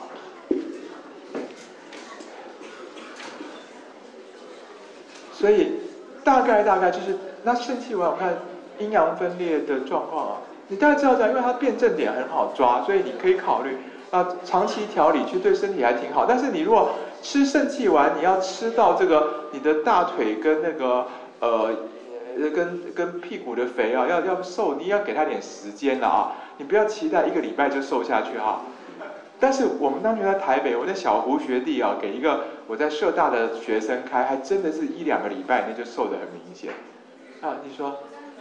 所以大概大概就是那肾气丸，我看阴阳分裂的状况啊，你大概知道这样，因为它辩证点很好抓，所以你可以考虑啊，长期调理其实对身体还挺好。但是你如果吃肾气丸，你要吃到这个你的大腿跟那个呃。跟跟屁股的肥啊，要要瘦，你要给他点时间了啊！你不要期待一个礼拜就瘦下去哈。但是我们当年在台北，我在小胡学弟啊，给一个我在社大的学生开，还真的是一两个礼拜内就瘦得很明显。啊，你说？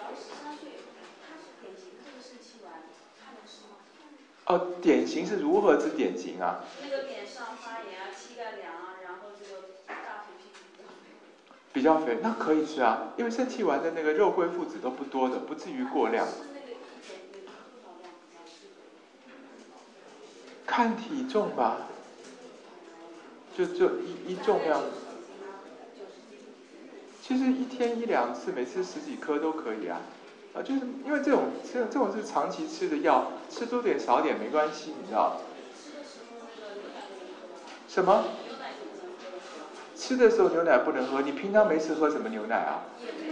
哦，典型是如何之典型啊？ 那个脸上发炎啊，膝盖凉啊，然后这个大腿屁股比较肥，那可以吃啊，因为肾气丸的那个肉桂附子都不多的，不至于过量。看体重吧，就就一一重量，其实一天一两次，每次十几颗都可以啊。啊，就是因为这种这种这种是长期吃的药，吃多点少点没关系，你知道？什么？吃的时候牛奶不能喝，你平常没吃喝什么牛奶啊？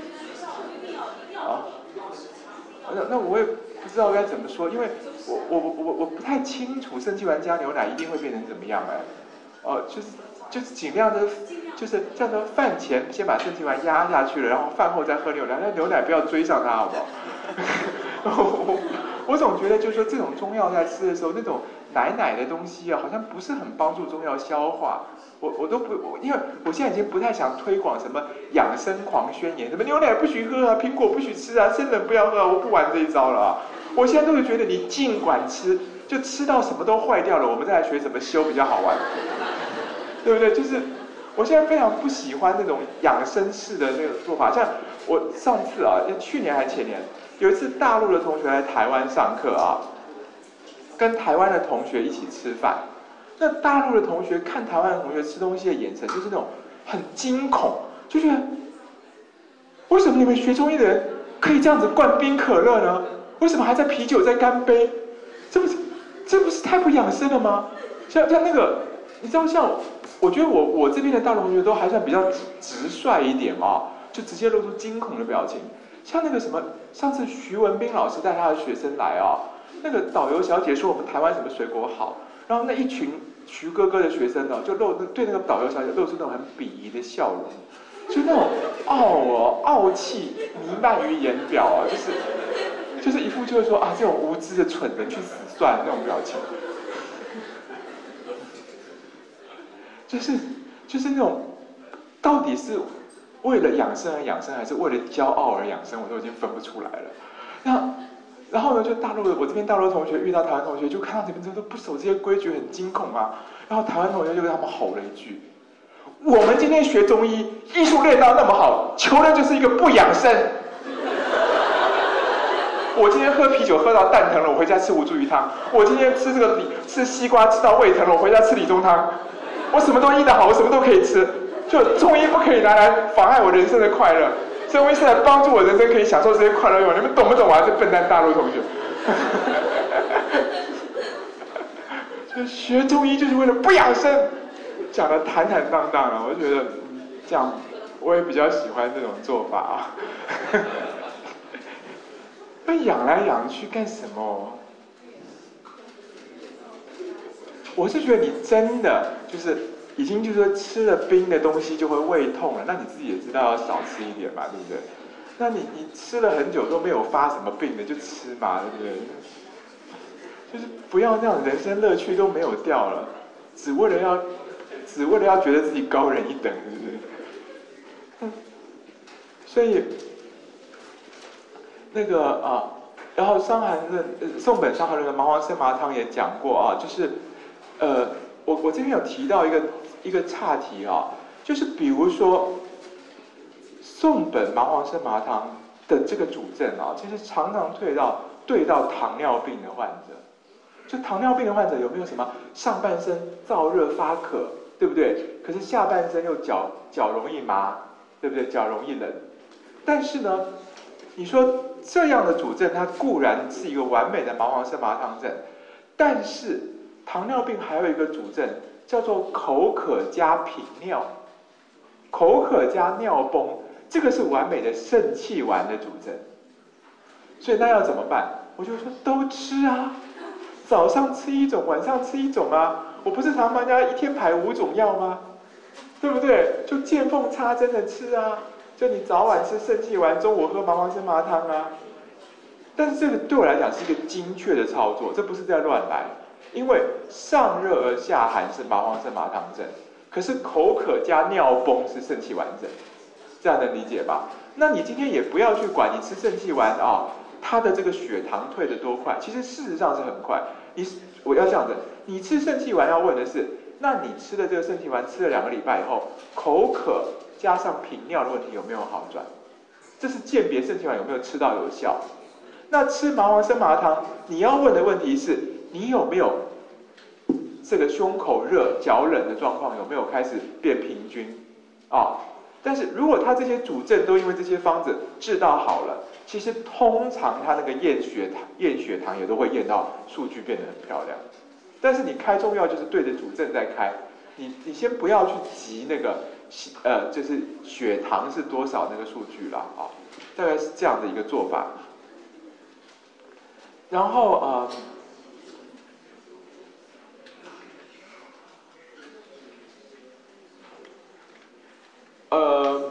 啊，那那我也不知道该怎么说，因为我我我我不太清楚肾气丸加牛奶一定会变成怎么样哎，哦、呃，就是就是尽量的，就是叫做饭前先把肾气丸压下去了，然后饭后再喝牛奶，那牛奶不要追上它好不好？我我总觉得就是说这种中药在吃的时候，那种奶奶的东西啊，好像不是很帮助中药消化。我我都不，我因为我现在已经不太想推广什么养生狂宣言，什么牛奶不许喝啊，苹果不许吃啊，生冷不要喝啊，我不玩这一招了啊！我现在都是觉得你尽管吃，就吃到什么都坏掉了，我们再来学怎么修比较好玩，对不对？就是我我现在非常不喜欢那种养生式的那种做法。像我上次啊，去年还前年，有一次大陆的同学来台湾上课啊，跟台湾的同学一起吃饭。那大陆的同学看台湾的同学吃东西的眼神，就是那种很惊恐，就觉得为什么你们学中医的人可以这样子灌冰可乐呢？为什么还在啤酒在干杯？这不是这不是太不养生了吗？像像那个，你知道像，我觉得我我这边的大陆同学都还算比较直率一点啊，就直接露出惊恐的表情。像那个什么，上次徐文斌老师带他的学生来啊，那个导游小姐说我们台湾什么水果好，然后那一群徐哥哥的学生呢，就露对那个导游小姐露出那种很鄙夷的笑容，就那种傲哦傲气弥漫于言表啊，就是就是一副就是说啊这种无知的蠢人去死算那种表情，就是就是那种到底是为了养生而养生，还是为了骄傲而养生，我都已经分不出来了。那然后呢，就大陆的我这边大陆的同学遇到台湾同学，就看到这边真的不守这些规矩，很惊恐啊。然后台湾同学就跟他们吼了一句：“我们今天学中医，医术练到那么好，求的就是一个不养生。我今天喝啤酒喝到蛋疼了，我回家吃无茱萸汤；我今天吃这个李吃西瓜吃到胃疼了，我回家吃理中汤。我什么都医得好，我什么都可以吃。就中医不可以拿来妨碍我人生的快乐。”中医是来帮助我人生可以享受这些快乐用，你们懂不懂啊？这笨蛋大陆同学，就学中医就是为了不养生，讲得坦坦荡荡了。我就觉得这样，我也比较喜欢这种做法啊。那养来养去干什么？我是觉得你真的就是。已经就是说吃了冰的东西就会胃痛了，那你自己也知道要少吃一点嘛，对不对？那你你吃了很久都没有发什么病的就吃嘛，对不对？就是不要那样，人生乐趣都没有掉了，只为了要只为了要觉得自己高人一等，对不对？嗯，所以那个啊，然后伤寒论，呃，宋本伤寒论的麻黄生麻汤也讲过啊，就是呃，我我这边有提到一个。一个岔题啊，就是比如说宋本麻黄生麻汤的这个主症啊，其实常常对到对到糖尿病的患者。就糖尿病的患者有没有什么上半身燥热发渴，对不对？可是下半身又脚脚容易麻，对不对？脚容易冷。但是呢，你说这样的主症，它固然是一个完美的麻黄生麻汤症，但是糖尿病还有一个主症。叫做口渴加频尿，口渴加尿崩，这个是完美的肾气丸的主症。所以那要怎么办？我就说都吃啊，早上吃一种，晚上吃一种啊。我不是常帮人家一天排五种药吗？对不对？就见缝插针的吃啊。就你早晚吃肾气丸，中午喝麻黄生麻汤啊。但是这个对我来讲是一个精确的操作，这不是在乱来。因为上热而下寒是麻黄生麻汤症，可是口渴加尿崩是肾气丸症，这样能理解吧？那你今天也不要去管你吃肾气丸啊，它的这个血糖退得多快，其实事实上是很快。你我要这样子，你吃肾气丸要问的是，那你吃了这个肾气丸吃了两个礼拜以后，口渴加上频尿的问题有没有好转？这是鉴别肾气丸有没有吃到有效。那吃麻黄生麻汤，你要问的问题是，你有没有这个胸口热、脚冷的状况有没有开始变平均啊？但是如果他这些主症都因为这些方子治到好了，其实通常他那个验血糖、验血糖也都会验到数据变得很漂亮。但是你开中药就是对着主症在开，你你先不要去急那个呃，就是血糖是多少那个数据啦啊，大概是这样的一个做法。然后呃。呃，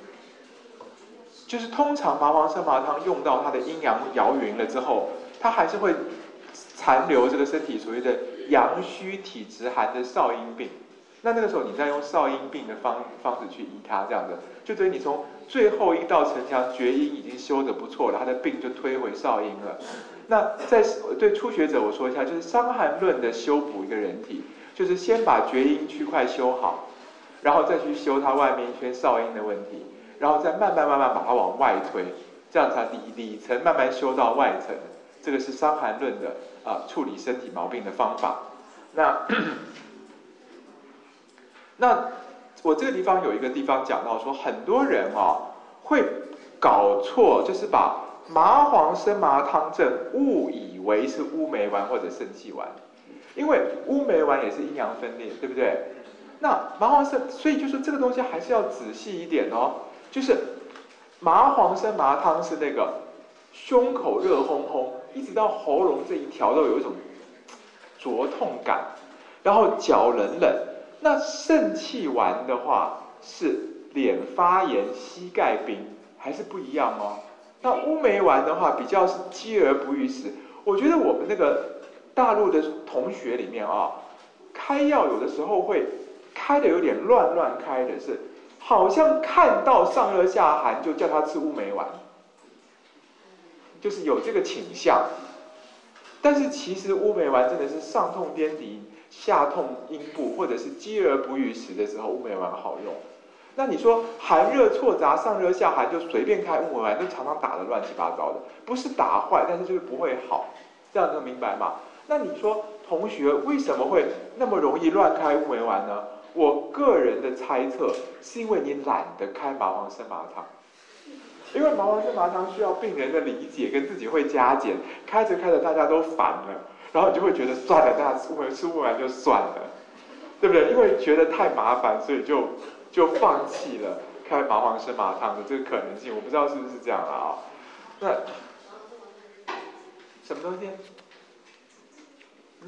就是通常麻黄生麻汤用到它的阴阳摇匀了之后，它还是会残留这个身体所谓的阳虚体质寒的少阴病。那那个时候你再用少阴病的方方式去医它，这样子，就等于你从最后一道城墙厥阴已经修得不错了，他的病就推回少阴了。那在对初学者我说一下，就是伤寒论的修补一个人体，就是先把厥阴区块修好。 然后再去修它外面一圈少阴的问题，然后再慢慢慢慢把它往外推，这样才里里层慢慢修到外层。这个是《伤寒论》的啊、呃、处理身体毛病的方法。那那我这个地方有一个地方讲到说，很多人哦会搞错，就是把麻黄生麻汤证误以为是乌梅丸或者肾气丸，因为乌梅丸也是阴阳分裂，对不对？那麻黄生，所以就说这个东西还是要仔细一点哦。就是麻黄生麻汤是那个胸口热烘烘，一直到喉咙这一条都有一种灼痛感，然后脚冷冷。那肾气丸的话是脸发炎、膝盖冰，还是不一样哦。那乌梅丸的话比较是饥而不欲食。我觉得我们那个大陆的同学里面啊，开药有的时候会开的有点乱乱开的是，好像看到上热下寒就叫他吃乌梅丸，就是有这个倾向。但是其实乌梅丸真的是上痛颠鼻、下痛阴部，或者是饥而不欲食的时候，乌梅丸好用。那你说寒热错杂、上热下寒就随便开乌梅丸，都常常打得乱七八糟的，不是打坏，但是就是不会好，这样能明白吗？那你说同学为什么会那么容易乱开乌梅丸呢？我个人的猜测是因为你懒得开麻黄生麻汤，因为麻黄生麻汤需要病人的理解跟自己会加减，开着开着大家都烦了，然后你就会觉得算了，大家吃乌梅吃乌梅丸就算了，对不对？因为觉得太麻烦，所以就就放弃了开麻黄生麻汤的这个可能性。我不知道是不是这样了啊？那什么东西？嗯？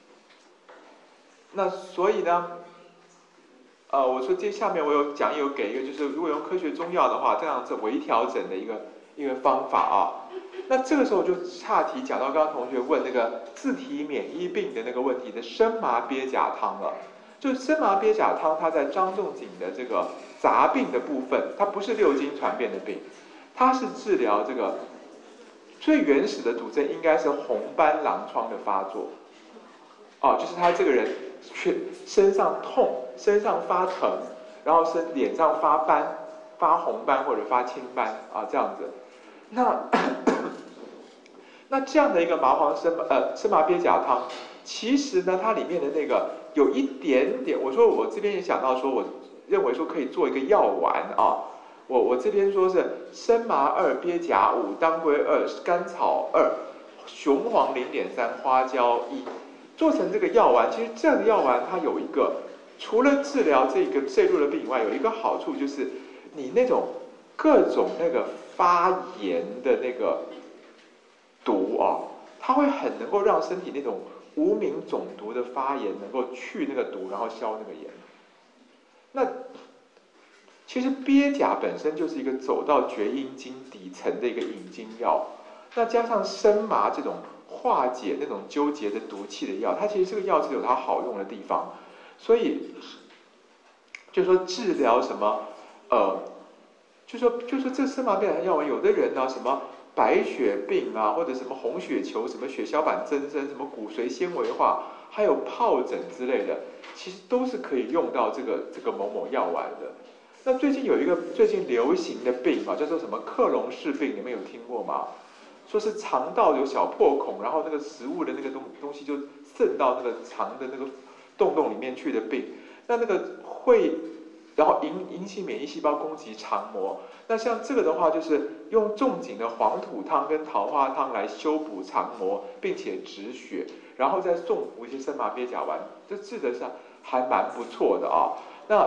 那所以呢？呃，我说这下面我有讲有给一个，就是如果用科学中药的话，这样子微调整的一个一个方法啊。那这个时候就岔题讲到刚刚同学问那个自体免疫病的那个问题的生麻鳖甲汤了。就生麻鳖甲汤，它在张仲景的这个杂病的部分，它不是六经传变的病，它是治疗这个最原始的主症应该是红斑狼疮的发作。哦，就是他这个人全身上痛，身上发疼，然后身脸上发斑，发红斑或者发青斑啊，这样子。那那这样的一个麻黄生呃生麻鳖甲汤，其实呢，它里面的那个有一点点，我说我这边也想到说，我认为说可以做一个药丸啊。我我这边说是生麻二、鳖甲五、当归二、甘草二、雄黄零点三、花椒一。做成这个药丸，其实这样的药丸它有一个，除了治疗这个这路的病以外，有一个好处就是你那种各种那个发炎的那个毒啊，它会很能够让身体那种无名肿毒的发炎能够去那个毒，然后消那个炎。那其实鳖甲本身就是一个走到厥阴经底层的一个引经药，那加上生麻这种化解那种纠结的毒气的药，它其实这个药是有它好用的地方，所以就说治疗什么，呃，就说就说这生麻鳖甲药丸，有的人呢什么白血病啊，或者什么红血球、什么血小板增生、什么骨髓纤维化，还有疱疹之类的，其实都是可以用到这个这个某某药丸的。那最近有一个最近流行的病啊，叫做什么克隆氏病，你们有听过吗？说是肠道有小破孔，然后那个食物的那个东东西就渗到那个肠的那个洞洞里面去的病。那那个会，然后引引起免疫细胞攻击肠膜。那像这个的话，就是用仲景的黄土汤跟桃花汤来修补肠膜，并且止血，然后再送服一些生麻鳖甲丸，这治得上还蛮不错的啊。那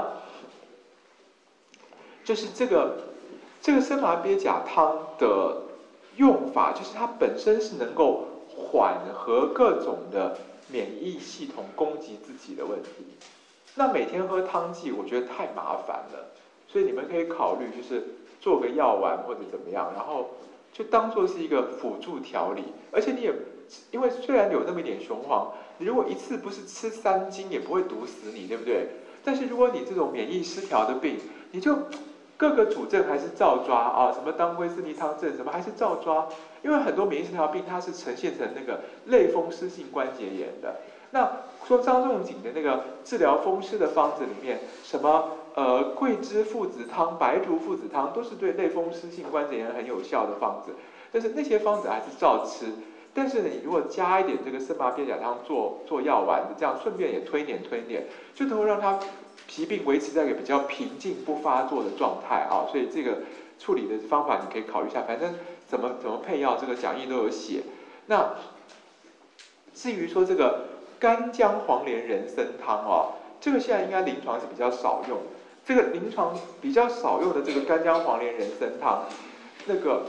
就是这个这个生麻鳖甲汤的用法，就是它本身是能够缓和各种的免疫系统攻击自己的问题。那每天喝汤剂，我觉得太麻烦了，所以你们可以考虑就是做个药丸或者怎么样，然后就当做是一个辅助调理。而且你也因为虽然有那么一点雄黄，你如果一次不是吃三斤，也不会毒死你，对不对？但是如果你这种免疫失调的病，你就各个主症还是照抓啊，什么当归四逆汤症什么还是照抓，因为很多免疫失调病它是呈现成那个类风湿性关节炎的。那说张仲景的那个治疗风湿的方子里面，什么呃桂枝附子汤、白术附子汤都是对类风湿性关节炎很有效的方子，但是那些方子还是照吃。但是你如果加一点这个生麻鳖甲汤做做药丸子，这样顺便也推点推点，就能够让它疾病维持在一个比较平静不发作的状态啊。所以这个处理的方法你可以考虑一下，反正怎么怎么配药，这个讲义都有写。那至于说这个干姜黄连人参汤哦，这个现在应该临床是比较少用。这个临床比较少用的这个干姜黄连人参汤，那个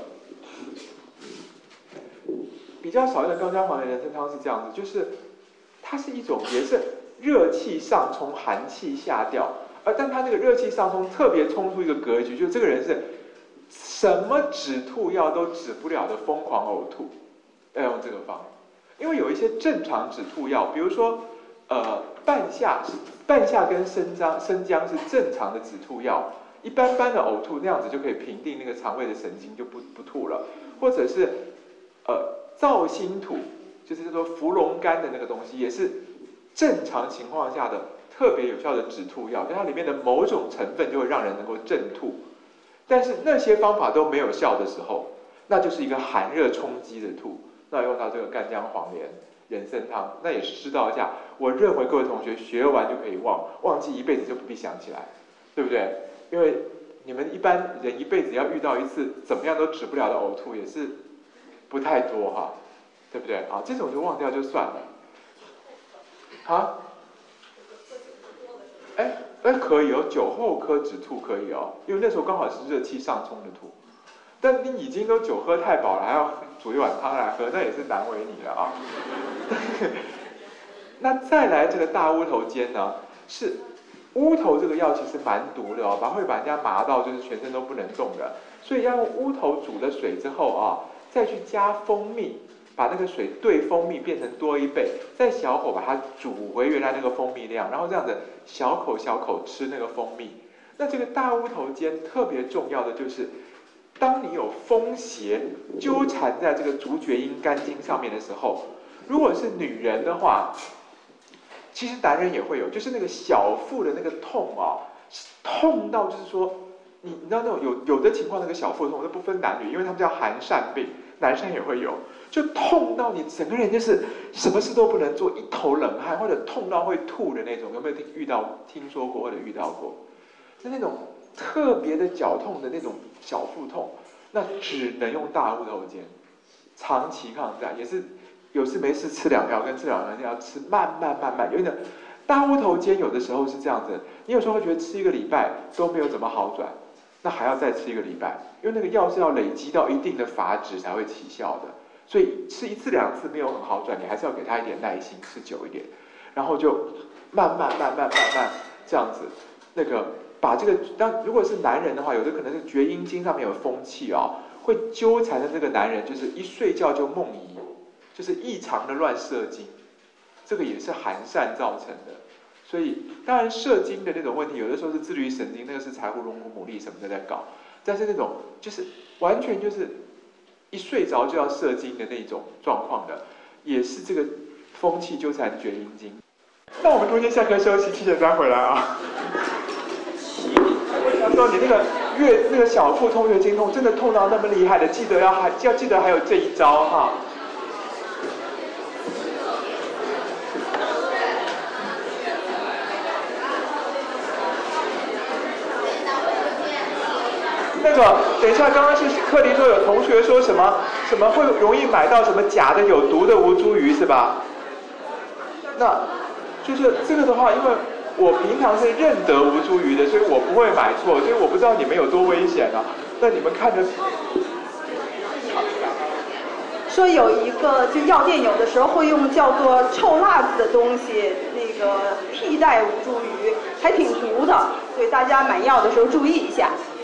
比较少用的干姜黄连人参汤是这样子，就是它是一种也是热气上冲，寒气下调，而但它那个热气上冲特别冲出一个格局，就这个人是什么止吐药都止不了的疯狂呕吐，要用这个方。因为有一些正常止吐药，比如说呃半夏是半夏跟生姜生姜是正常的止吐药，一般般的呕吐那样子就可以平定那个肠胃的神经，就不不吐了。或者是呃皂心土，就是叫做芙蓉干的那个东西，也是正常情况下的特别有效的止吐药，因为它里面的某种成分就会让人能够镇吐。但是那些方法都没有效的时候，那就是一个寒热冲击的吐。那用到这个干姜黄连人参汤，那也是知道一下。我认为各位同学学完就可以忘，忘记一辈子就不必想起来，对不对？因为你们一般人一辈子要遇到一次怎么样都止不了的呕吐，也是不太多哈，对不对？啊，这种就忘掉就算了。啊？哎哎，可以哦，酒后喝止吐可以哦，因为那时候刚好是热气上冲的吐。但你已经都酒喝太饱了，还要煮一碗汤来喝，那也是难为你了啊。那再来这个大乌头煎呢，是乌头这个药其实蛮毒的哦，把会把人家麻到就是全身都不能动的，所以要用乌头煮了水之后啊，再去加蜂蜜，把那个水兑蜂蜜变成多一倍，再小火把它煮回原来那个蜂蜜量，然后这样子小口小口吃那个蜂蜜。那这个大乌头煎特别重要的就是，当你有风邪纠缠在这个足厥阴肝经上面的时候，如果是女人的话，其实男人也会有，就是那个小腹的那个痛啊，痛到就是说，你你知道那种有有的情况那个小腹痛，那不分男女，因为他们叫寒疝病，男生也会有，就痛到你整个人就是什么事都不能做，一头冷汗，或者痛到会吐的那种，有没有听遇到听说过或者遇到过？是那种特别的绞痛的那种小腹痛，那只能用大乌头煎，长期抗战，也是有事没事吃两条，跟吃两条要吃慢慢慢慢，有点大乌头煎有的时候是这样子，你有时候会觉得吃一个礼拜都没有怎么好转，那还要再吃一个礼拜，因为那个药是要累积到一定的阀值才会起效的，所以吃一次两次没有很好转，你还是要给他一点耐心，吃久一点，然后就慢慢慢慢慢慢这样子，那个。把这个，当如果是男人的话，有的可能是厥阴经上面有风气啊、哦，会纠缠的这个男人，就是一睡觉就梦遗，就是异常的乱射精，这个也是寒疝造成的。所以，当然射精的那种问题，有的时候是自律神经，那个是柴胡龙骨牡蛎什么的在搞，但是那种就是完全就是一睡着就要射精的那种状况的，也是这个风气纠缠厥阴经。那我们中间下课休息，七点半回来啊。说你那个月那个小腹痛、月经痛，真的痛到那么厉害的，记得要还要记得还有这一招哈。那个，等一下，刚刚是课题说有同学说什么什么会容易买到什么假的有毒的吴茱萸是吧？那就是这个的话，因为。我平常是认得吴茱萸的，所以我不会买错，所以我不知道你们有多危险啊。那你们看着， 说有一个就药店有的时候会用叫做臭辣子的东西，那个替代吴茱萸，还挺毒的，所以大家买药的时候注意一下。